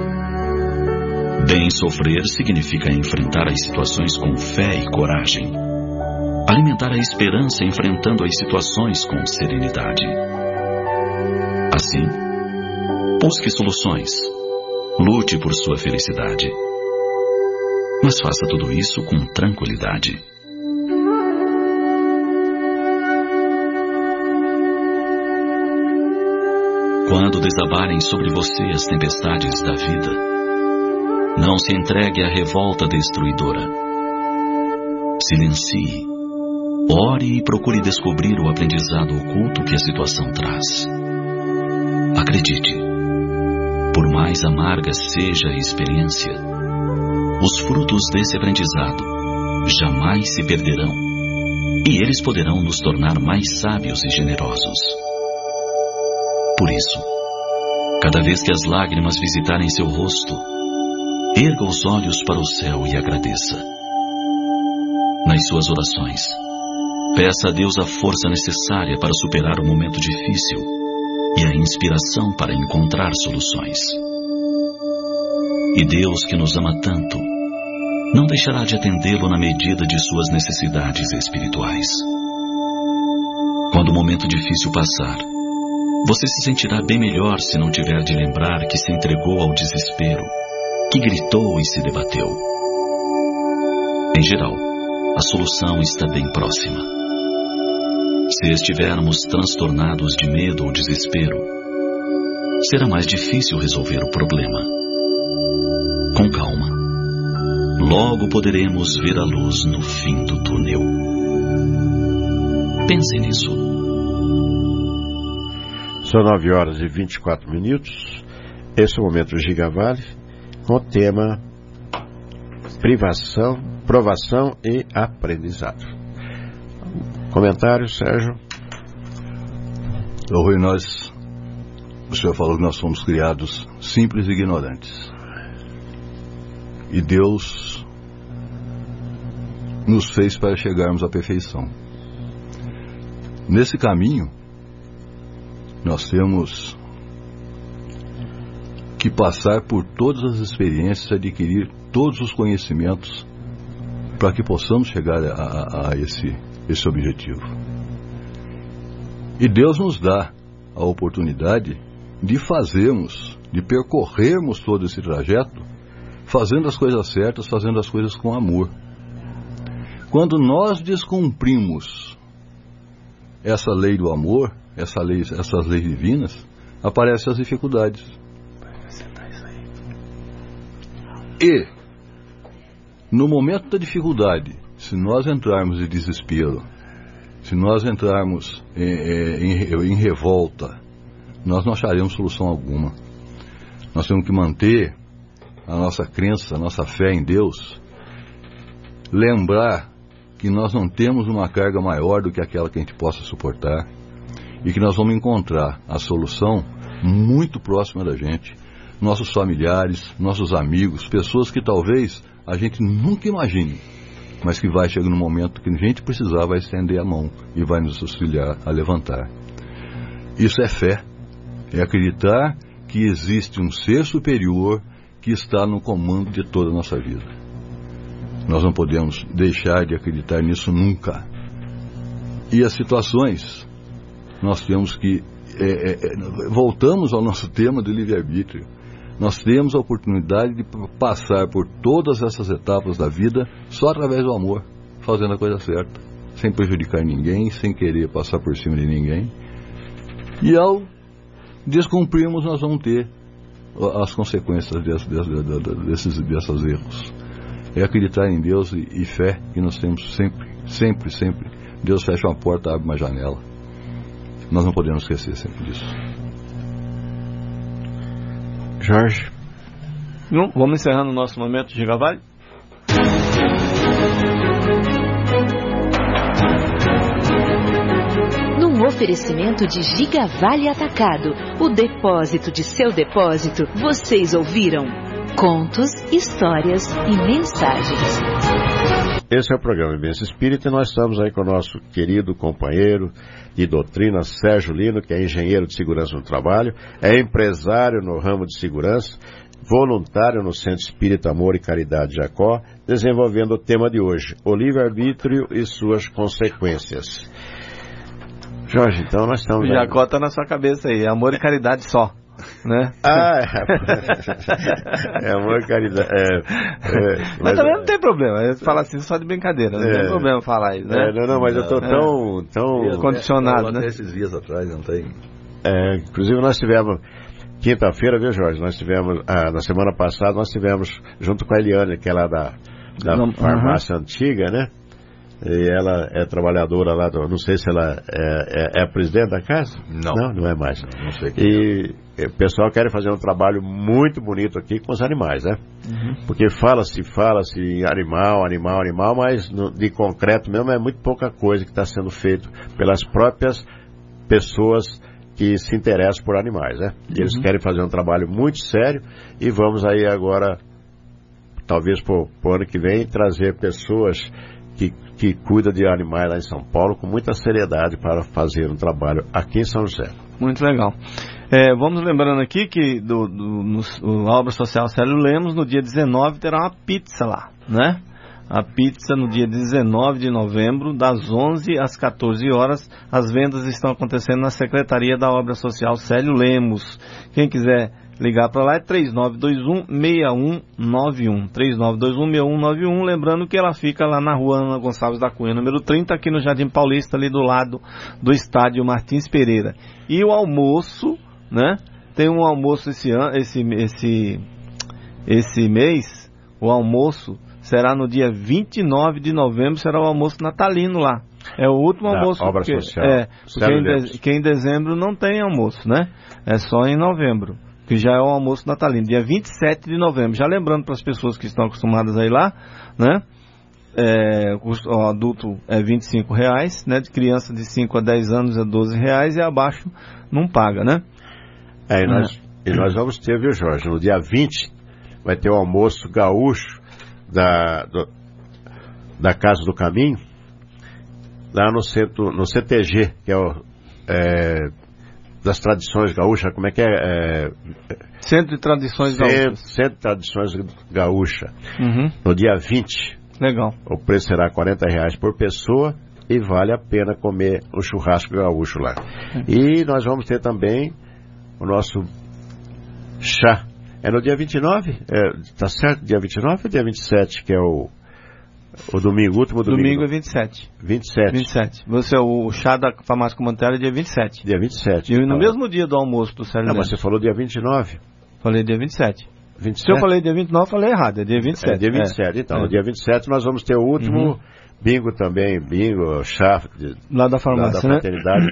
Bem sofrer significa enfrentar as situações com fé e coragem, alimentar a esperança enfrentando as situações com serenidade. Assim, busque soluções, lute por sua felicidade, mas faça tudo isso com tranquilidade. Quando desabarem sobre você as tempestades da vida, não se entregue à revolta destruidora. Silencie, ore e procure descobrir o aprendizado oculto que a situação traz. Acredite, por mais amarga seja a experiência, os frutos desse aprendizado jamais se perderão e eles poderão nos tornar mais sábios e generosos. Por isso, cada vez que as lágrimas visitarem seu rosto, erga os olhos para o céu e agradeça. Nas suas orações, peça a Deus a força necessária para superar o momento difícil e a inspiração para encontrar soluções. E Deus, que nos ama tanto, não deixará de atendê-lo na medida de suas necessidades espirituais. Quando o momento difícil passar, você se sentirá bem melhor se não tiver de lembrar que se entregou ao desespero, que gritou e se debateu. Em geral, a solução está bem próxima. Se estivermos transtornados de medo ou desespero, será mais difícil resolver o problema. Com calma, logo poderemos ver a luz no fim do túnel. Pense nisso. São 9h24. Esse é o momento do Gigavale, com o tema provação e aprendizado. Comentário, Sérgio? Rui, o senhor falou que nós fomos criados simples e ignorantes. E Deus nos fez para chegarmos à perfeição. Nesse caminho, nós temos que passar por todas as experiências, adquirir todos os conhecimentos para que possamos chegar a esse objetivo. E Deus nos dá a oportunidade de percorrermos todo esse trajeto, fazendo as coisas certas, fazendo as coisas com amor. Quando nós descumprimos essa lei do amor, essas leis divinas, aparecem as dificuldades. E, no momento da dificuldade, se nós entrarmos em desespero, se nós entrarmos em revolta, nós não acharemos solução alguma. Nós temos que manter a nossa crença, a nossa fé em Deus, lembrar que nós não temos uma carga maior do que aquela que a gente possa suportar e que nós vamos encontrar a solução muito próxima da gente. Nossos familiares, nossos amigos, pessoas que talvez a gente nunca imagine, mas que vai chegar no momento que a gente precisar, vai estender a mão e vai nos auxiliar a levantar. Isso é fé, é acreditar que existe um ser superior que está no comando de toda a nossa vida. Nós não podemos deixar de acreditar nisso nunca. E as situações, nós temos que... voltamos ao nosso tema do livre-arbítrio. Nós temos a oportunidade de passar por todas essas etapas da vida só através do amor, fazendo a coisa certa, sem prejudicar ninguém, sem querer passar por cima de ninguém. E ao descumprirmos, nós vamos ter as consequências desses erros. É acreditar em Deus e fé que nós temos sempre. Deus fecha uma porta, abre uma janela. Nós não podemos esquecer sempre disso. Jorge? Não, vamos encerrando o nosso momento de Gigavale? Num oferecimento de Gigavale Atacado, o depósito de seu depósito, vocês ouviram contos, histórias e mensagens. Esse é o programa Vivência Espírita e nós estamos aí com o nosso querido companheiro de doutrina, Sérgio Lino, que é engenheiro de segurança no trabalho, é empresário no ramo de segurança, voluntário no Centro Espírita Amor e Caridade Jacó, desenvolvendo o tema de hoje, o livre-arbítrio e suas consequências. Jorge, então nós estamos... O Jacó está na sua cabeça aí, amor e caridade só, né? É amor e caridade. Mas também não tem problema, fala assim só de brincadeira, não tem problema falar isso, né? Mas eu estou tão condicionado, né? Até esses dias atrás, não tem... inclusive nós tivemos... Quinta-feira, viu, Jorge? Nós tivemos, na semana passada, nós tivemos, junto com a Eliane, que é lá da farmácia antiga, né? E ela é trabalhadora lá, não sei se ela é a presidente da casa? Não é mais. Não sei e o pessoal quer fazer um trabalho muito bonito aqui com os animais, né? Porque fala-se em animal, mas de concreto mesmo é muito pouca coisa que está sendo feito pelas próprias pessoas que se interessam por animais, né? E eles querem fazer um trabalho muito sério e vamos aí agora, talvez pro ano que vem, trazer pessoas que cuidam de animais lá em São Paulo com muita seriedade para fazer um trabalho aqui em São José. Muito legal. Vamos lembrando aqui que a obra social Célio Lemos, no dia 19, terá uma pizza lá, né? A pizza no dia 19 de novembro, das 11 às 14 horas. As vendas estão acontecendo na Secretaria da Obra Social Célio Lemos. Quem quiser ligar para lá é 3921-6191. 3921-6191. Lembrando que ela fica lá na rua Ana Gonçalves da Cunha, número 30, aqui no Jardim Paulista, ali do lado do estádio Martins Pereira. E o almoço, né? Tem um almoço esse mês, o almoço será no dia 29 de novembro, será o almoço natalino lá. É o último almoço. Obra social. Porque em dezembro não tem almoço, né? É só em novembro, que já é o almoço natalino, dia 27 de novembro. Já lembrando para as pessoas que estão acostumadas a ir lá, né? O adulto é R$25, né? De criança de 5 a 10 anos é R$12 e abaixo não paga, né? E nós vamos ter, viu, Jorge? No dia 20 vai ter o almoço gaúcho da Casa do Caminho, lá no CTG, que é das Tradições Gaúchas, como é que é? Centro de Tradições Gaúchas. Centro de Tradições Gaúcha. No dia 20. Legal. O preço será R$40 por pessoa e vale a pena comer o churrasco gaúcho lá. E nós vamos ter também o nosso chá. É no dia 29? Tá certo? Dia 29 ou dia 27, que é o domingo, último domingo? Domingo é 27. 27. O chá da farmácia comunitária é dia 27. Dia 27. E no mesmo dia do almoço do Célio Lemos. Mas você falou dia 29. Falei dia 27. 27? Se eu falei dia 29, falei errado. É dia 27. Dia 27. Então, no dia 27 nós vamos ter o último bingo também. Bingo, chá. Lá da farmácia, da fraternidade.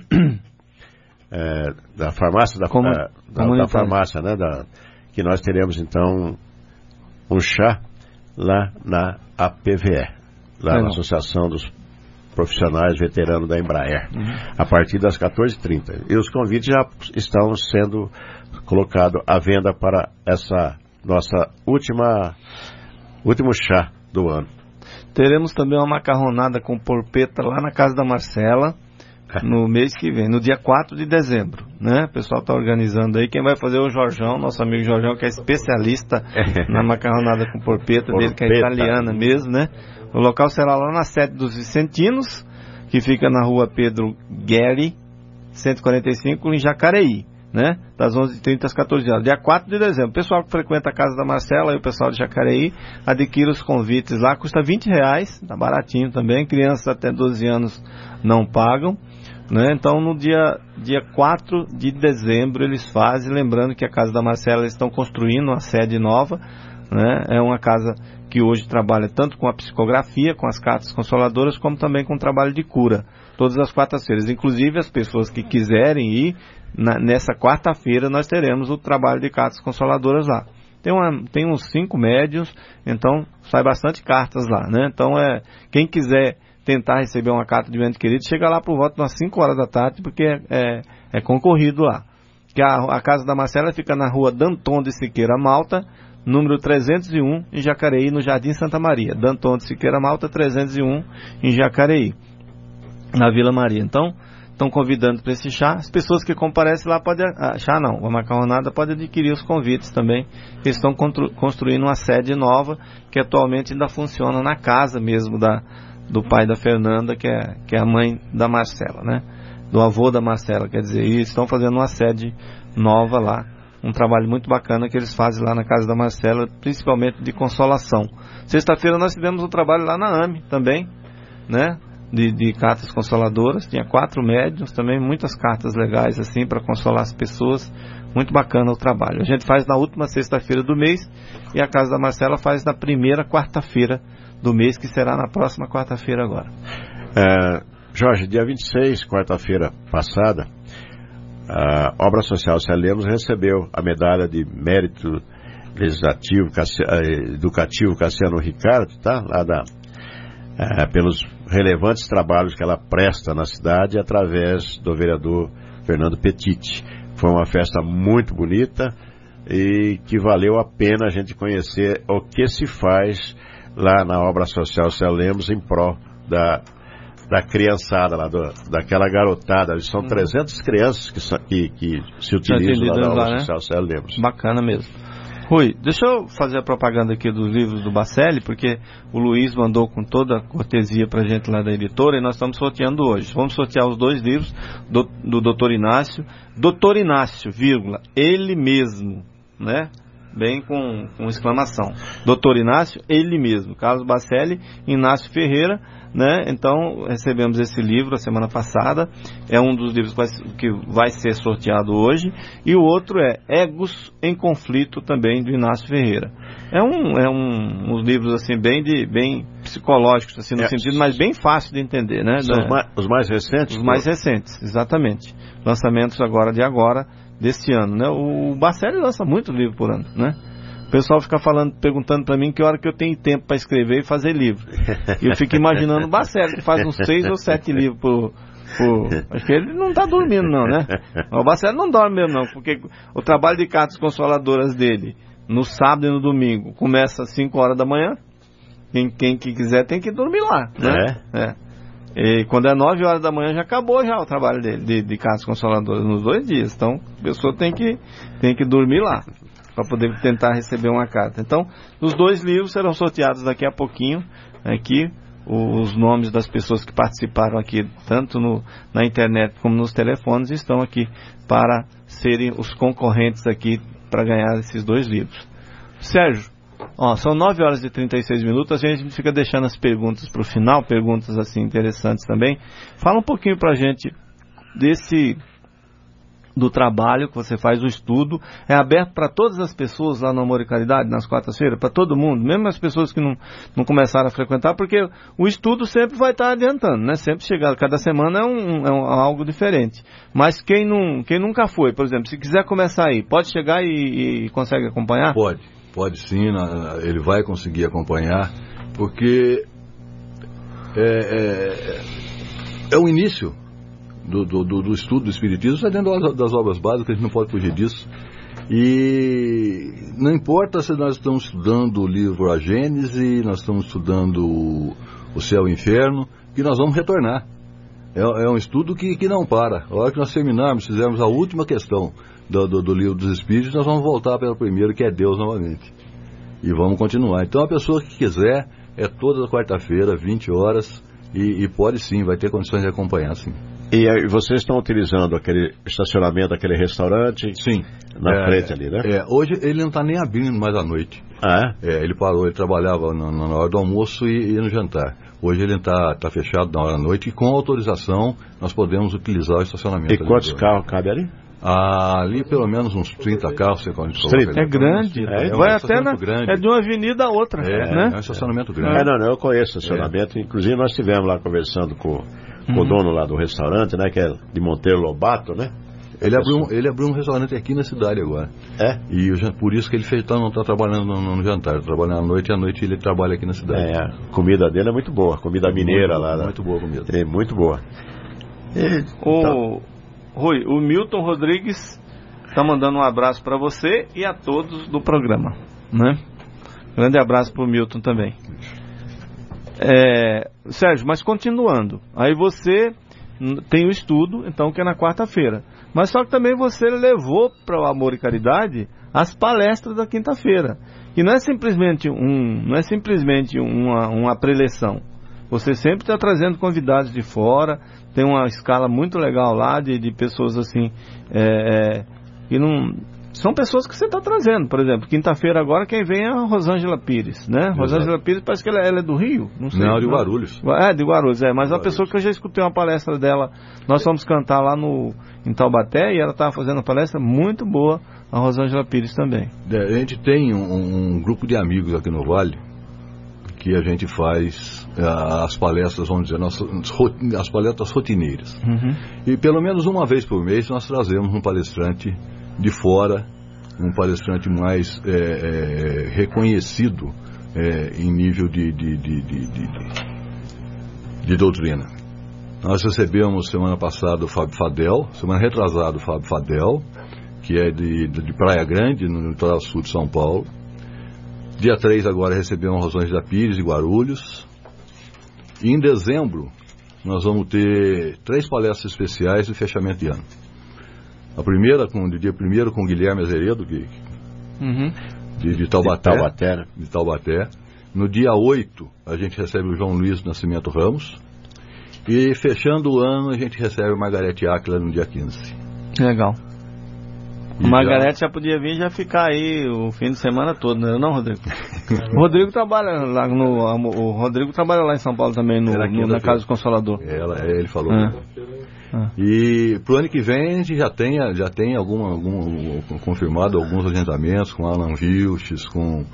Da farmácia, da farmácia, né? Que nós teremos, então, um chá lá na APVE, lá na Associação dos Profissionais Veteranos da Embraer, a partir das 14h30. E os convites já estão sendo colocados à venda para essa nossa último chá do ano. Teremos também uma macarronada com porpeta lá na casa da Marcela, no mês que vem, no dia 4 de dezembro, né? O pessoal está organizando aí. Quem vai fazer é o Jorjão, nosso amigo Jorjão, que é especialista na macarronada com porpeta dele, que é italiana mesmo, né? O local será lá na sede dos Vicentinos, que fica na rua Pedro Guerri, 145, em Jacareí, né? Das 11h30 às 14 horas, dia 4 de dezembro. O pessoal que frequenta a casa da Marcela e o pessoal de Jacareí, adquira os convites lá, custa R$20, tá baratinho também. Crianças até 12 anos não pagam, né? Então no dia 4 de dezembro eles fazem, lembrando que a casa da Marcela eles estão construindo uma sede nova, né? É uma casa que hoje trabalha tanto com a psicografia, com as cartas consoladoras, como também com o trabalho de cura, todas as quartas-feiras. Inclusive as pessoas que quiserem ir, nessa quarta-feira nós teremos o trabalho de cartas consoladoras lá. Tem uns 5 médiuns, então sai bastante cartas lá, né? Então quem quiser tentar receber uma carta de ente querido, chega lá por volta das 5 horas da tarde, porque é concorrido lá. Que a casa da Marcela fica na rua Danton de Siqueira Malta, número 301, em Jacareí, no Jardim Santa Maria. Danton de Siqueira Malta, 301, em Jacareí, na Vila Maria. Então, estão convidando para esse chá. As pessoas que comparecem lá podem... chá não, a macarronada pode adquirir os convites também. Eles estão construindo uma sede nova, que atualmente ainda funciona na casa mesmo do pai da Fernanda, que é a mãe da Marcela, né? Do avô da Marcela, quer dizer. E estão fazendo uma sede nova lá. Um trabalho muito bacana que eles fazem lá na casa da Marcela, principalmente de consolação. Sexta-feira nós tivemos um trabalho lá na AME também, né? De cartas consoladoras. Tinha 4 médiuns também, muitas cartas legais assim para consolar as pessoas. Muito bacana o trabalho. A gente faz na última sexta-feira do mês e a casa da Marcela faz na primeira quarta-feira do mês, que será na próxima quarta-feira agora. Jorge, dia 26, quarta-feira passada, a Obra Social Célia Lemos recebeu a medalha de mérito legislativo educativo Cassiano Ricardo, tá? Lá pelos relevantes trabalhos que ela presta na cidade através do vereador Fernando Petit. Foi uma festa muito bonita e que valeu a pena a gente conhecer o que se faz lá na Obra Social Célia Lemos em prol da criançada lá, daquela garotada. São 300 crianças que se utilizam lá na Obra Social Célia Lemos. Bacana mesmo. Rui, deixa eu fazer a propaganda aqui dos livros do Bacelli, porque o Luiz mandou com toda a cortesia pra gente lá da editora, e nós estamos sorteando hoje. Vamos sortear os 2 livros do Dr. Inácio. Dr. Inácio, vírgula, ele mesmo, né? Bem com exclamação. Dr. Inácio, ele mesmo. Carlos Bacelli, Inácio Ferreira, né? Então, recebemos esse livro a semana passada. É um dos livros que vai ser sorteado hoje. E o outro é Egos em Conflito, também, do Inácio Ferreira. Uns livros assim bem psicológicos, assim, no sentido, mas bem fácil de entender, né? São os mais recentes? Os mais recentes, exatamente. Lançamentos agora deste ano, né? O Bacelli lança muito livro por ano, né? O pessoal fica perguntando para mim que hora que eu tenho tempo para escrever e fazer livro. E eu fico imaginando o Bacelli, que faz uns 6 ou 7 livros por... Acho que ele não está dormindo não, né? O Bacelli não dorme mesmo não, porque o trabalho de cartas consoladoras dele, no sábado e no domingo, começa às 5 horas da manhã. Quem quiser tem que dormir lá, né? E quando é 9 horas da manhã já acabou já o trabalho dele, de cartas consoladoras, nos 2 dias. Então, a pessoa tem que dormir lá, para poder tentar receber uma carta. Então, os 2 livros serão sorteados daqui a pouquinho. Aqui, os nomes das pessoas que participaram aqui, tanto na internet como nos telefones, estão aqui para serem os concorrentes aqui para ganhar esses 2 livros. Sérgio, são 9 horas e 36 minutos, a gente fica deixando as perguntas para o final, perguntas assim interessantes também. Fala um pouquinho para a gente do trabalho que você faz, o estudo. É aberto para todas as pessoas lá no Amor e Caridade, nas quartas-feiras, para todo mundo, mesmo as pessoas que não começaram a frequentar, porque o estudo sempre vai estar adiantando, né? Sempre chegar, cada semana é algo diferente. Mas quem nunca foi, por exemplo, se quiser começar aí, pode chegar e consegue acompanhar? Pode sim, ele vai conseguir acompanhar, porque é o início do estudo do Espiritismo, está dentro das obras básicas, a gente não pode fugir disso. E não importa se nós estamos estudando o livro A Gênese, nós estamos estudando o Céu e o Inferno, que nós vamos retornar. É um estudo que não para. A hora que nós terminarmos, fizermos a última questão do livro dos Espíritos, nós vamos voltar para o primeiro, que é Deus novamente. E vamos continuar. Então a pessoa que quiser, é toda quarta-feira, 20 horas, e pode sim, vai ter condições de acompanhar sim. E vocês estão utilizando aquele estacionamento, aquele restaurante? Sim. Na frente ali, né? Hoje ele não está nem abrindo mais à noite. Ele parou, ele trabalhava na hora do almoço e no jantar. Hoje ele está fechado na hora da noite e com autorização nós podemos utilizar o estacionamento. E quantos carros cabe ali? Ali pelo menos uns 30 carros. É grande. Vai até é de uma avenida a outra. Né? É um estacionamento grande. Eu conheço o estacionamento. Inclusive nós estivemos lá conversando com o dono lá do restaurante, né? Que é de Monteiro Lobato, né? Ele abriu um restaurante aqui na cidade agora. E por isso que ele não está trabalhando no jantar, está trabalhando à noite, e à noite ele trabalha aqui na cidade. A comida dele é muito boa, comida mineira lá. Muito boa a comida. É muito boa. Rui, o Milton Rodrigues está mandando um abraço para você e a todos do programa. né? Grande abraço para o Milton também. Sérgio, mas continuando, aí você tem o estudo, então, que é na quarta-feira, mas só que também você levou para o Amor e Caridade as palestras da quinta-feira, e não é simplesmente uma preleção. Você sempre está trazendo convidados de fora, tem uma escala muito legal lá de pessoas assim, que não... São pessoas que você está trazendo. Por exemplo, quinta-feira agora quem vem é a Rosângela Pires, né? Exato. Rosângela Pires parece que ela é do Rio, não sei. Não, de Guarulhos. De Guarulhos, mas é uma pessoa que eu já escutei uma palestra dela. Nós fomos cantar lá em Taubaté e ela estava fazendo uma palestra muito boa, a Rosângela Pires também. A gente tem um grupo de amigos aqui no Vale que a gente faz as palestras, vamos dizer, as palestras rotineiras. Uhum. E pelo menos uma vez por mês nós trazemos um palestrante de fora, um palestrante mais reconhecido em nível de doutrina. Nós recebemos semana passada o Fábio Fadel, semana retrasada o Fábio Fadel, que é de Praia Grande, no litoral sul de São Paulo. Dia 3 agora recebemos Rosângela Pires de Guarulhos. E em dezembro nós vamos ter 3 palestras especiais de fechamento de ano. A primeira, no dia 1º, com o Guilherme Azeredo, de Taubaté. De Taubaté. No dia 8, a gente recebe o João Luiz Nascimento Ramos. E fechando o ano, a gente recebe a Margarete Áquila no dia 15. Legal. O Margarete já podia vir já ficar aí o fim de semana todo, né? Não, Rodrigo? O Rodrigo trabalha lá o Rodrigo trabalha lá em São Paulo também, na Casa do Consolador. Ele falou. E pro ano que vem a gente já tem confirmado alguns agendamentos com Alan Vilches, com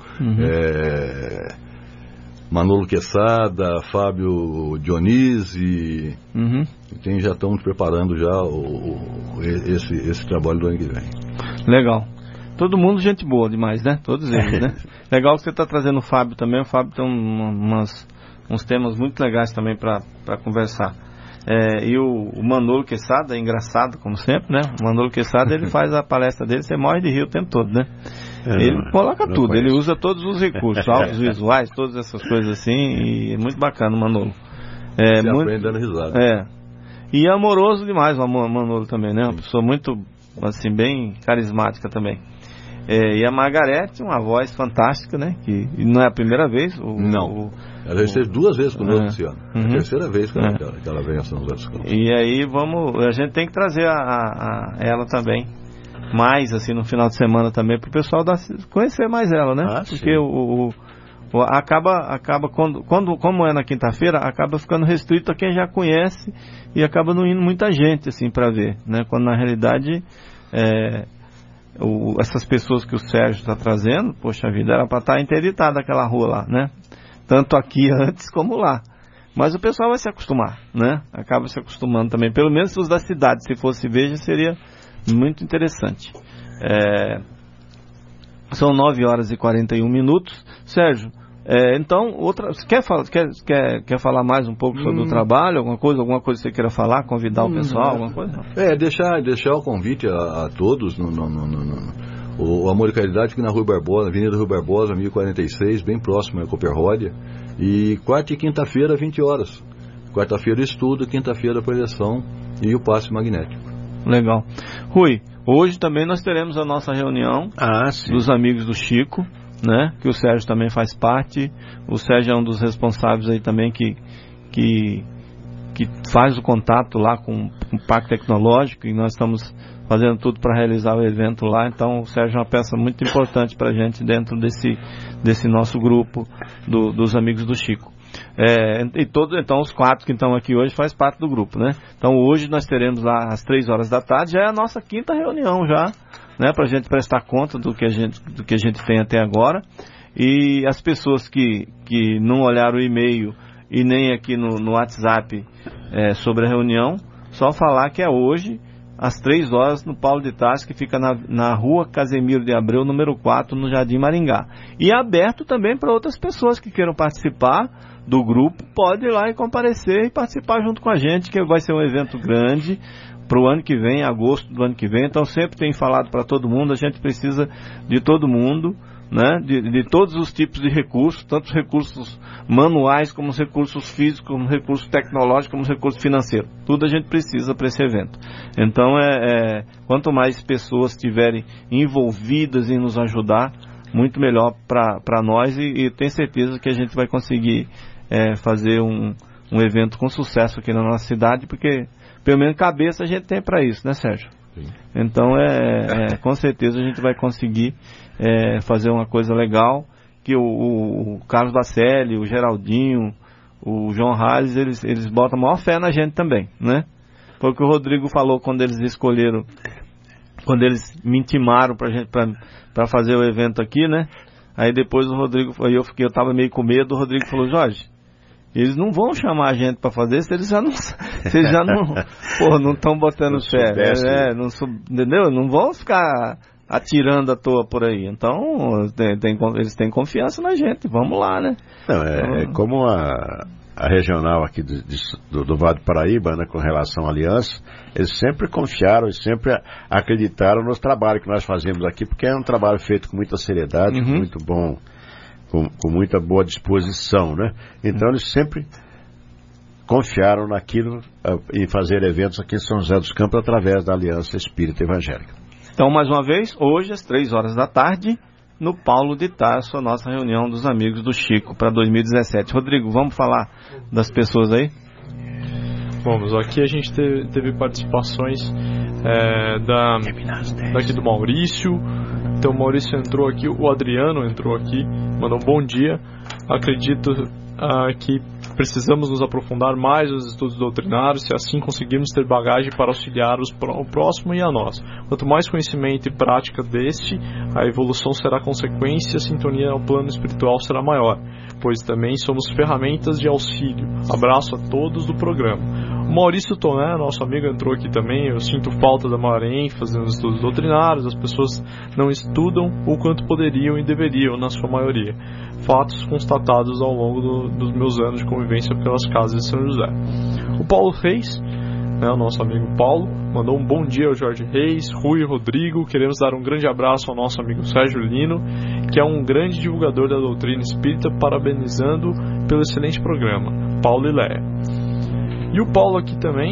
Manolo Quesada, Fábio Dionisi. Já estamos preparando já esse trabalho do ano que vem. Legal. Todo mundo gente boa demais, né? Todos eles, né? Legal que você está trazendo o Fábio também. O Fábio tem uns temas muito legais também para conversar. E o Manolo Quesada, é engraçado como sempre, né? O Manolo Quesada, ele faz a palestra dele, você morre de rir o tempo todo, né? Ele coloca tudo, ele usa todos os recursos, áudios visuais, todas essas coisas assim, e é muito bacana o Manolo. Muito dando risada. E amoroso demais o Manolo também, né? Uma pessoa muito, assim, bem carismática também. E a Margarete, uma voz fantástica, né? Que não é a primeira vez. Ela esteve 2 vezes conosco esse ano. A terceira vez que ela vem a São José dos Campos. E aí a gente tem que trazer ela também, mais assim no final de semana também, para o pessoal conhecer mais ela, né? Porque acaba como é na quinta-feira, acaba ficando restrito a quem já conhece e acaba não indo muita gente assim para ver, né? Quando na realidade essas pessoas que o Sérgio está trazendo, poxa vida, era para estar interditada aquela rua lá, né? Tanto aqui antes como lá. Mas o pessoal vai se acostumar, né? Acaba se acostumando também. Pelo menos os da cidade, se fosse Veja, seria muito interessante. São 9h41. Sérgio, então, você quer falar mais um pouco sobre o trabalho? Alguma coisa que você queira falar? Convidar o pessoal? Alguma coisa? Deixar o convite a todos o Amor e Caridade aqui na Rua Barbosa, Avenida Rua Barbosa, 1046, bem próximo à Cooperródia. E quarta e quinta-feira, 20 horas. Quarta-feira estudo, quinta-feira projeção e o passe magnético. Legal. Rui, hoje também nós teremos a nossa reunião dos amigos do Chico, né? Que o Sérgio também faz parte. O Sérgio é um dos responsáveis aí também que faz o contato lá com o Parque Tecnológico, e nós estamos fazendo tudo para realizar o evento lá. Então o Sérgio é uma peça muito importante para a gente dentro desse nosso grupo dos amigos do Chico. Então os 4 que estão aqui hoje faz parte do grupo, né? Então hoje nós teremos lá às 3 horas da tarde, já é a nossa 5ª reunião já, né? Para a gente prestar conta do que a gente tem até agora. E as pessoas que não olharam o e-mail e nem aqui no WhatsApp sobre a reunião, só falar que é hoje às 3 horas no Paulo de Tarso, que fica na Rua Casemiro de Abreu, número 4, no Jardim Maringá. E é aberto também para outras pessoas que queiram participar do grupo, pode ir lá e comparecer e participar junto com a gente, que vai ser um evento grande para o ano que vem, agosto do ano que vem. Então sempre tenho falado para todo mundo, a gente precisa de todo mundo né, de todos os tipos de recursos, tanto os recursos manuais, como os recursos físicos, como os recursos tecnológicos, como os recursos financeiros. Tudo a gente precisa para esse evento. Então, quanto mais pessoas estiverem envolvidas em nos ajudar, muito melhor para nós, e tenho certeza que a gente vai conseguir fazer um evento com sucesso aqui na nossa cidade, porque pelo menos cabeça a gente tem para isso, né, Sérgio? Sim. Então, com certeza a gente vai conseguir fazer uma coisa legal, que o Carlos Bacelli, o Geraldinho, o João Halles, eles botam a maior fé na gente também, né? Foi o que o Rodrigo falou quando eles escolheram, quando eles me intimaram para fazer o evento aqui, né? Aí depois o Rodrigo, eu tava meio com medo, o Rodrigo falou: Jorge, eles não vão chamar a gente para fazer se eles já não não estão botando fé, entendeu? Não vão ficar atirando à toa por aí. Então, eles têm confiança na gente. Vamos lá, né? Não, como a regional aqui do Vale do Paraíba, né, com relação à aliança, eles sempre confiaram e sempre acreditaram nos trabalhos que nós fazemos aqui, porque é um trabalho feito com muita seriedade, muito bom, com muita boa disposição, né? Então, eles sempre confiaram naquilo, em fazer eventos aqui em São José dos Campos através da Aliança Espírita Evangélica. Então, mais uma vez, hoje às 3 horas da tarde, no Paulo de Tarso, a nossa reunião dos amigos do Chico para 2017. Rodrigo, vamos falar das pessoas aí? Vamos, aqui a gente teve participações daqui do Maurício. Então o Maurício entrou aqui, o Adriano entrou aqui, mandou um bom dia. Acredito que precisamos nos aprofundar mais nos estudos doutrinários, se assim conseguirmos ter bagagem para auxiliar o próximo e a nós. Quanto mais conhecimento e prática a evolução será consequência, a sintonia ao plano espiritual será maior, pois também somos ferramentas de auxílio. Abraço a todos do programa. O Maurício Toné, nosso amigo, entrou aqui também. Eu sinto falta da maior ênfase nos estudos doutrinários. As pessoas não estudam o quanto poderiam e deveriam, na sua maioria. Fatos constatados ao longo dos meus anos de convivência pelas casas de São José. O Paulo Reis, o nosso amigo Paulo, mandou um bom dia ao Jorge Reis, Rui e Rodrigo. Queremos dar um grande abraço ao nosso amigo Sérgio Lino, que é um grande divulgador da doutrina espírita, parabenizando pelo excelente programa. Paulo e Léa. E o Paulo aqui também,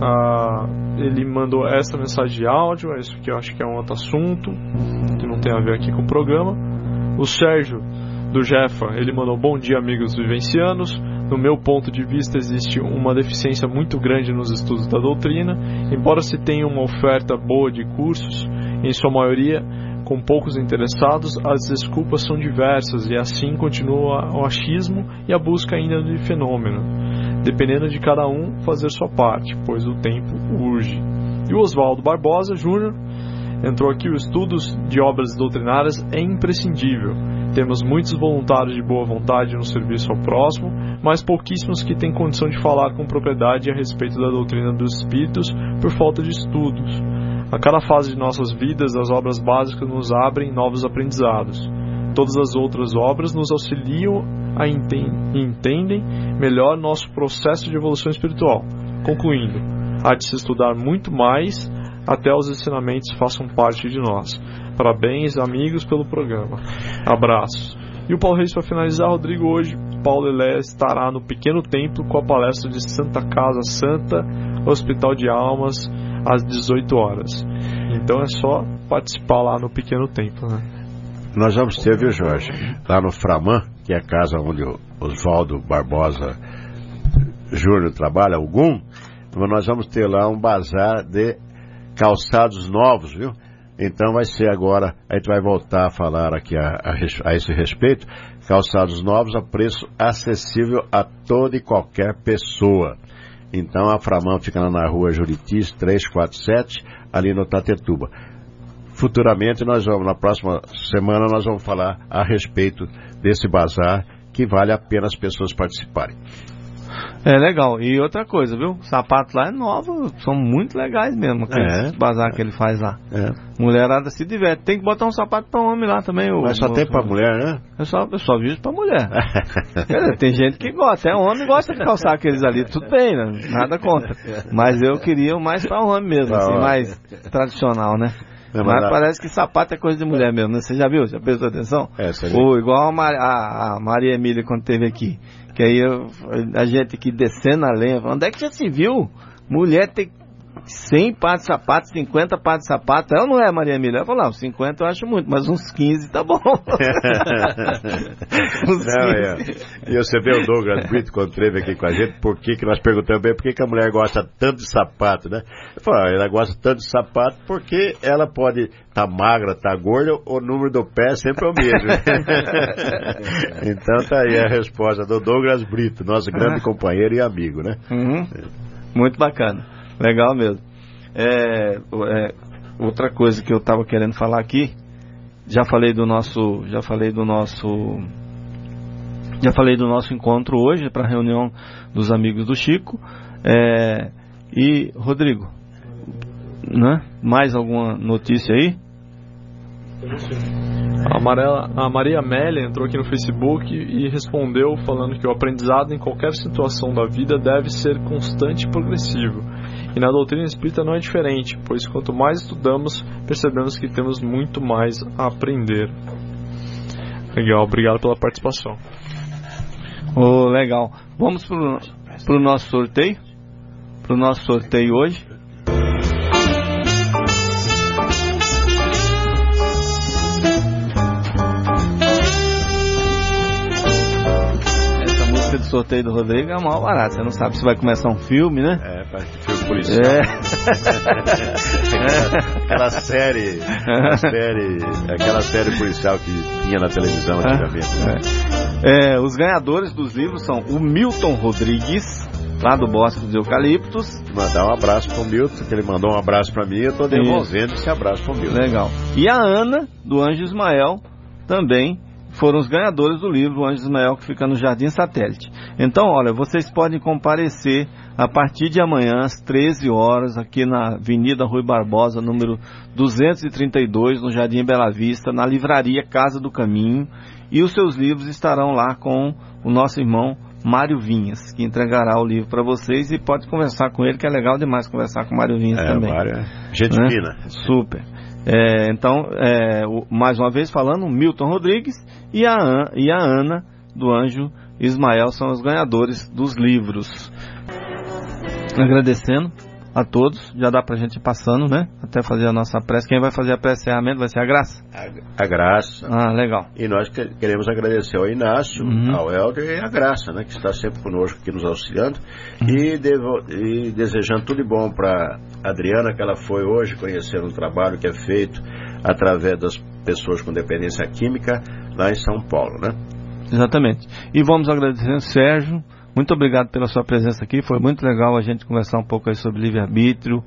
ele mandou essa mensagem de áudio. Isso que eu acho que é um outro assunto, que não tem a ver aqui com o programa. O Sérgio do Jefa, ele mandou: bom dia, amigos vivencianos. No meu ponto de vista, existe uma deficiência muito grande nos estudos da doutrina. Embora se tenha uma oferta boa de cursos, em sua maioria com poucos interessados, as desculpas são diversas e assim continua o achismo e a busca ainda de fenômeno, dependendo de cada um fazer sua parte, pois o tempo urge. E o Oswaldo Barbosa Júnior entrou aqui: os estudos de obras doutrinárias é imprescindível. Temos muitos voluntários de boa vontade no serviço ao próximo, mas pouquíssimos que têm condição de falar com propriedade a respeito da doutrina dos espíritos por falta de estudos. A cada fase de nossas vidas, as obras básicas nos abrem novos aprendizados. Todas as outras obras nos auxiliam a entendem melhor nosso processo de evolução espiritual. Concluindo, há de se estudar muito mais até os ensinamentos façam parte de nós. Parabéns, amigos, pelo programa. Abraços. E o Paulo Reis, para finalizar, Rodrigo, hoje Paulo Elé estará no Pequeno Templo com a palestra de Santa Casa Santa, Hospital de Almas, às 18 horas. Então é só participar lá no Pequeno Templo, né? Nós vamos ter, viu, Jorge, lá no Framã, que é a casa onde o Oswaldo Barbosa Júnior trabalha, nós vamos ter lá um bazar de calçados novos, viu? Então vai ser agora, a gente vai voltar a falar aqui a esse respeito, calçados novos a preço acessível a toda e qualquer pessoa. Então a Framã fica lá na rua Juritis 347, ali no Tatetuba. Futuramente na próxima semana nós vamos falar a respeito desse bazar, que vale a pena as pessoas participarem. É legal. E outra coisa, viu? O sapato lá é novo, são muito legais mesmo, aquele bazar que ele faz lá. Mulherada se diverte. Tem que botar um sapato pra homem lá também. Mas só tem pra mulher, né? Eu só visto pra mulher. Tem gente que gosta, homem gosta de calçar aqueles ali, tudo bem, né? Nada contra. Mas eu queria o mais pra homem mesmo, assim, mais tradicional, né? Mas parece que sapato é coisa de mulher mesmo, né? Você já viu? Já prestou atenção? Igual a Maria Emília quando esteve aqui. Que aí a gente aqui descendo a lenha, falando, onde é que já se viu? Mulher tem 100 pares de sapato, 50 pares de sapato. Ela não é, Maria Emília? Ela falou, 50 eu acho muito, mas uns 15 tá bom. E você vê o Douglas Brito quando esteve aqui com a gente, por que nós perguntamos bem por que a mulher gosta tanto de sapato, né? Ele falou, ela gosta tanto de sapato porque ela pode estar magra, estar gorda, o número do pé é sempre o mesmo. Então tá aí a resposta do Douglas Brito, nosso grande companheiro e amigo, né? Muito bacana. Legal mesmo. Outra coisa que eu estava querendo falar aqui, já falei do nosso encontro hoje para a reunião dos amigos do Chico. E Rodrigo, né? Mais alguma notícia aí? A Maria Amélia entrou aqui no Facebook e respondeu falando que o aprendizado em qualquer situação da vida deve ser constante e progressivo. E na doutrina espírita não é diferente, pois quanto mais estudamos, percebemos que temos muito mais a aprender. Legal, obrigado pela participação. Legal. Vamos pro nosso sorteio? Pro nosso sorteio hoje. De sorteio do Rodrigo é mal barato. Você não sabe se vai começar um filme, né? Filme policial. Aquela série policial que tinha na televisão antigamente. Os ganhadores dos livros são o Milton Rodrigues, lá do Bosque dos Eucaliptos. Mandar um abraço pro Milton, que ele mandou um abraço pra mim, eu tô devolvendo esse abraço pro Milton. Legal. E a Ana, do Anjo Ismael, também foram os ganhadores do livro Anjo Ismael, que fica no Jardim Satélite. Então, olha, vocês podem comparecer a partir de amanhã, às 13 horas, aqui na Avenida Rui Barbosa, número 232, no Jardim Bela Vista, na livraria Casa do Caminho, e os seus livros estarão lá com o nosso irmão Mário Vinhas, que entregará o livro para vocês, e pode conversar com ele, que é legal demais conversar com o Mário Vinhas também. Mário é gente fina. Super. Então, mais uma vez falando, o Milton Rodrigues e a Ana, do Anjo Ismael, são os ganhadores dos livros. Agradecendo a todos, já dá pra gente ir passando, né? Até fazer a nossa prece. Quem vai fazer a prece de encerramento vai ser a Graça? A Graça. Legal. E nós queremos agradecer ao Inácio, ao Helder e à Graça, né? Que está sempre conosco aqui nos auxiliando. E desejando tudo de bom para Adriana, que ela foi hoje conhecer um trabalho que é feito através das pessoas com dependência química lá em São Paulo, né? Exatamente. E vamos agradecer ao Sérgio. Muito obrigado pela sua presença aqui. Foi muito legal a gente conversar um pouco aí sobre livre-arbítrio.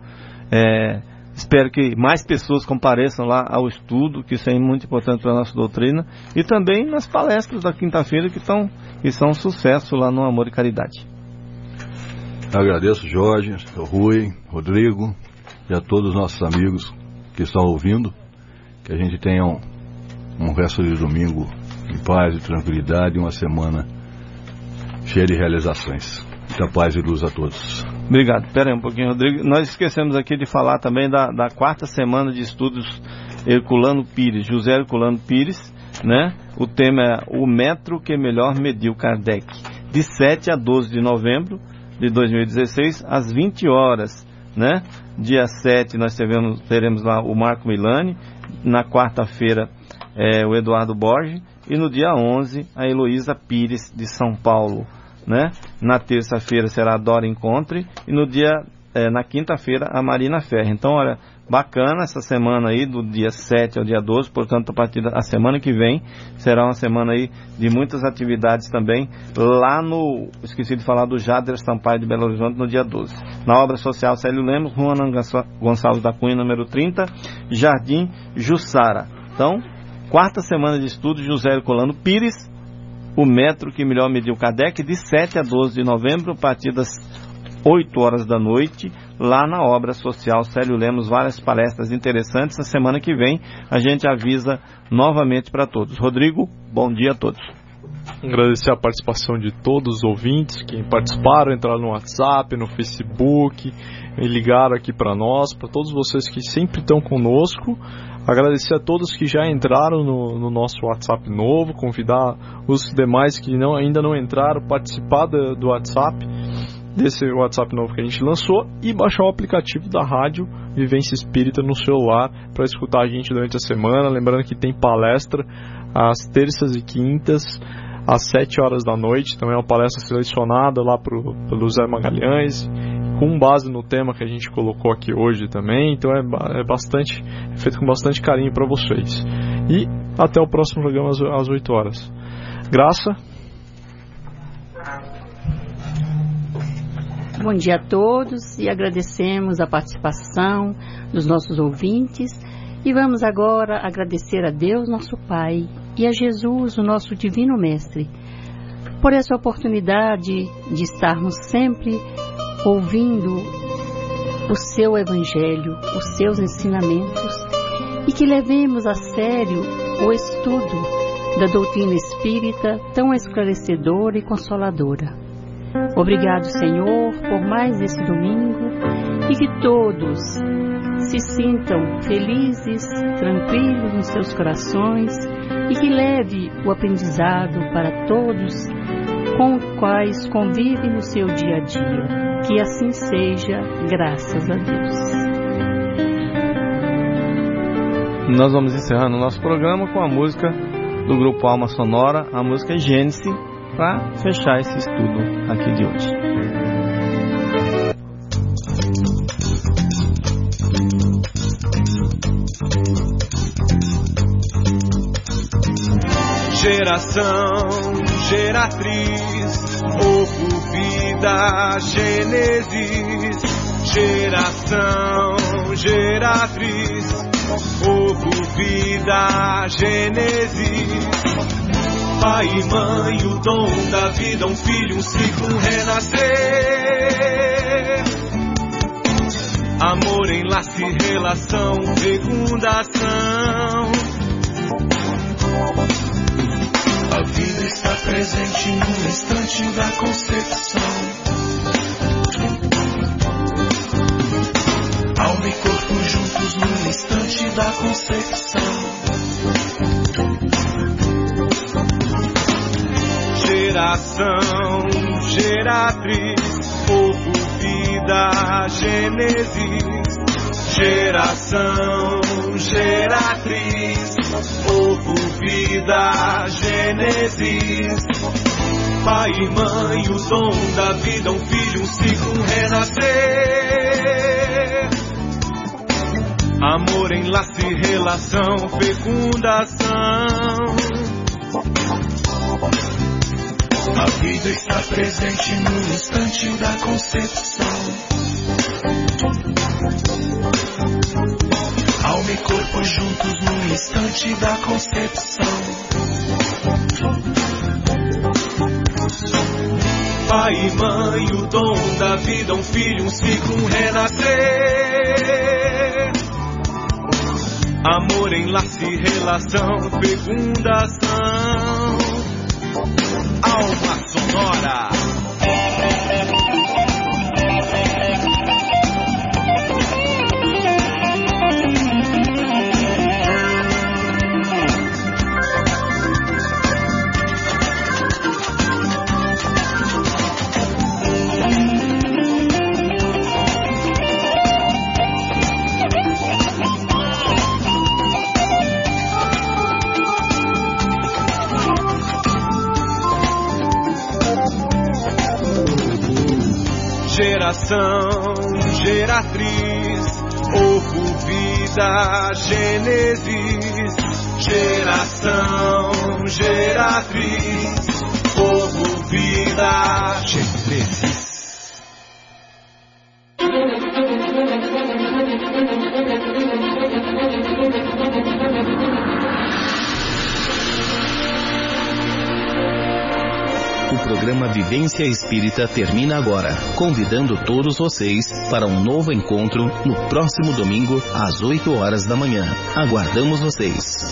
Espero que mais pessoas compareçam lá ao estudo, que isso é muito importante para a nossa doutrina. E também nas palestras da quinta-feira, que são um sucesso lá no Amor e Caridade. Agradeço, Jorge, Rui, Rodrigo e a todos os nossos amigos que estão ouvindo. Que a gente tenha um resto de domingo em paz e tranquilidade, uma semana cheia de realizações. Muita paz e luz a todos. Obrigado. Espera aí um pouquinho, Rodrigo. Nós esquecemos aqui de falar também da quarta semana de estudos Herculano Pires, José Herculano Pires, né? O tema é o metro que melhor mediu Kardec, de 7 a 12 de novembro de 2016, às 20 horas, né? Dia 7 nós teremos lá o Marco Milani, na quarta-feira o Eduardo Borges, e no dia 11 a Heloísa Pires, de São Paulo, né? Na terça-feira será a Dora Encontre, e na quinta-feira a Marina Ferre. Então, olha, bacana essa semana aí, do dia 7 ao dia 12, portanto, a partir da semana que vem, será uma semana aí de muitas atividades também, lá esqueci de falar do Jader Sampaio de Belo Horizonte, no dia 12. Na obra social Célio Lemos, Rua Gonçalves da Cunha, número 30, Jardim Jussara. Então, quarta semana de estudo, José Herculano Pires, o metro que melhor mediu Kardec, de 7 a 12 de novembro, a partir das 8 horas da noite, lá na obra social Célio Lemos, várias palestras interessantes. Na semana que vem a gente avisa novamente para todos. Rodrigo, bom dia a todos. Agradecer a participação de todos os ouvintes que participaram, entraram no WhatsApp, no Facebook, e ligaram aqui para nós, para todos vocês que sempre estão conosco. Agradecer a todos que já entraram no nosso WhatsApp novo, convidar os demais que ainda não entraram a participar do WhatsApp, desse WhatsApp novo que a gente lançou, e baixar o aplicativo da Rádio Vivência Espírita no celular para escutar a gente durante a semana. Lembrando que tem palestra às terças e quintas, às 7 horas da noite. Também é uma palestra selecionada lá pelo Zé Magalhães, com base no tema que a gente colocou aqui hoje também. Então é feito com bastante carinho para vocês. E até o próximo programa às 8 horas. Graça. Bom dia a todos e agradecemos a participação dos nossos ouvintes. E vamos agora agradecer a Deus, nosso Pai, e a Jesus, o nosso Divino Mestre, por essa oportunidade de estarmos sempre ouvindo o seu Evangelho, os seus ensinamentos, e que levemos a sério o estudo da doutrina espírita tão esclarecedora e consoladora. Obrigado, Senhor, por mais esse domingo, e que todos se sintam felizes, tranquilos nos seus corações, e que leve o aprendizado para todos com os quais convive no seu dia a dia. Que assim seja, graças a Deus. Nós vamos encerrando o nosso programa com a música do grupo Alma Sonora, a música Gênesis, para fechar esse estudo aqui de hoje. Geração, geratriz, ovo, vida, Gênesis. Geração, geratriz, ovo, vida, Gênesis. Pai e mãe, o dom da vida, um filho, um ciclo, renascer. Amor, enlace, relação, fecundação. A vida está presente no instante da concepção. Alma e corpo juntos no instante da concepção. Geração, geratriz, povo, vida, Gênesis. Geração, geratriz, povo, vida, Gênesis. Pai e mãe, o dom da vida, um filho, um ciclo, renascer. Amor, enlace, relação, fecundação. A vida está presente no instante da concepção. Alma e corpo juntos no instante da concepção. Pai e mãe, o dom da vida, um filho, um ciclo, um renascer. Amor, enlace, relação, fecundação. Alma Sonora. Geração, geratriz, ovo, vida, Gênesis. Geração, geratriz, ovo, vida, Gênesis. O programa Vivência Espírita termina agora, convidando todos vocês para um novo encontro no próximo domingo às 8 horas da manhã. Aguardamos vocês.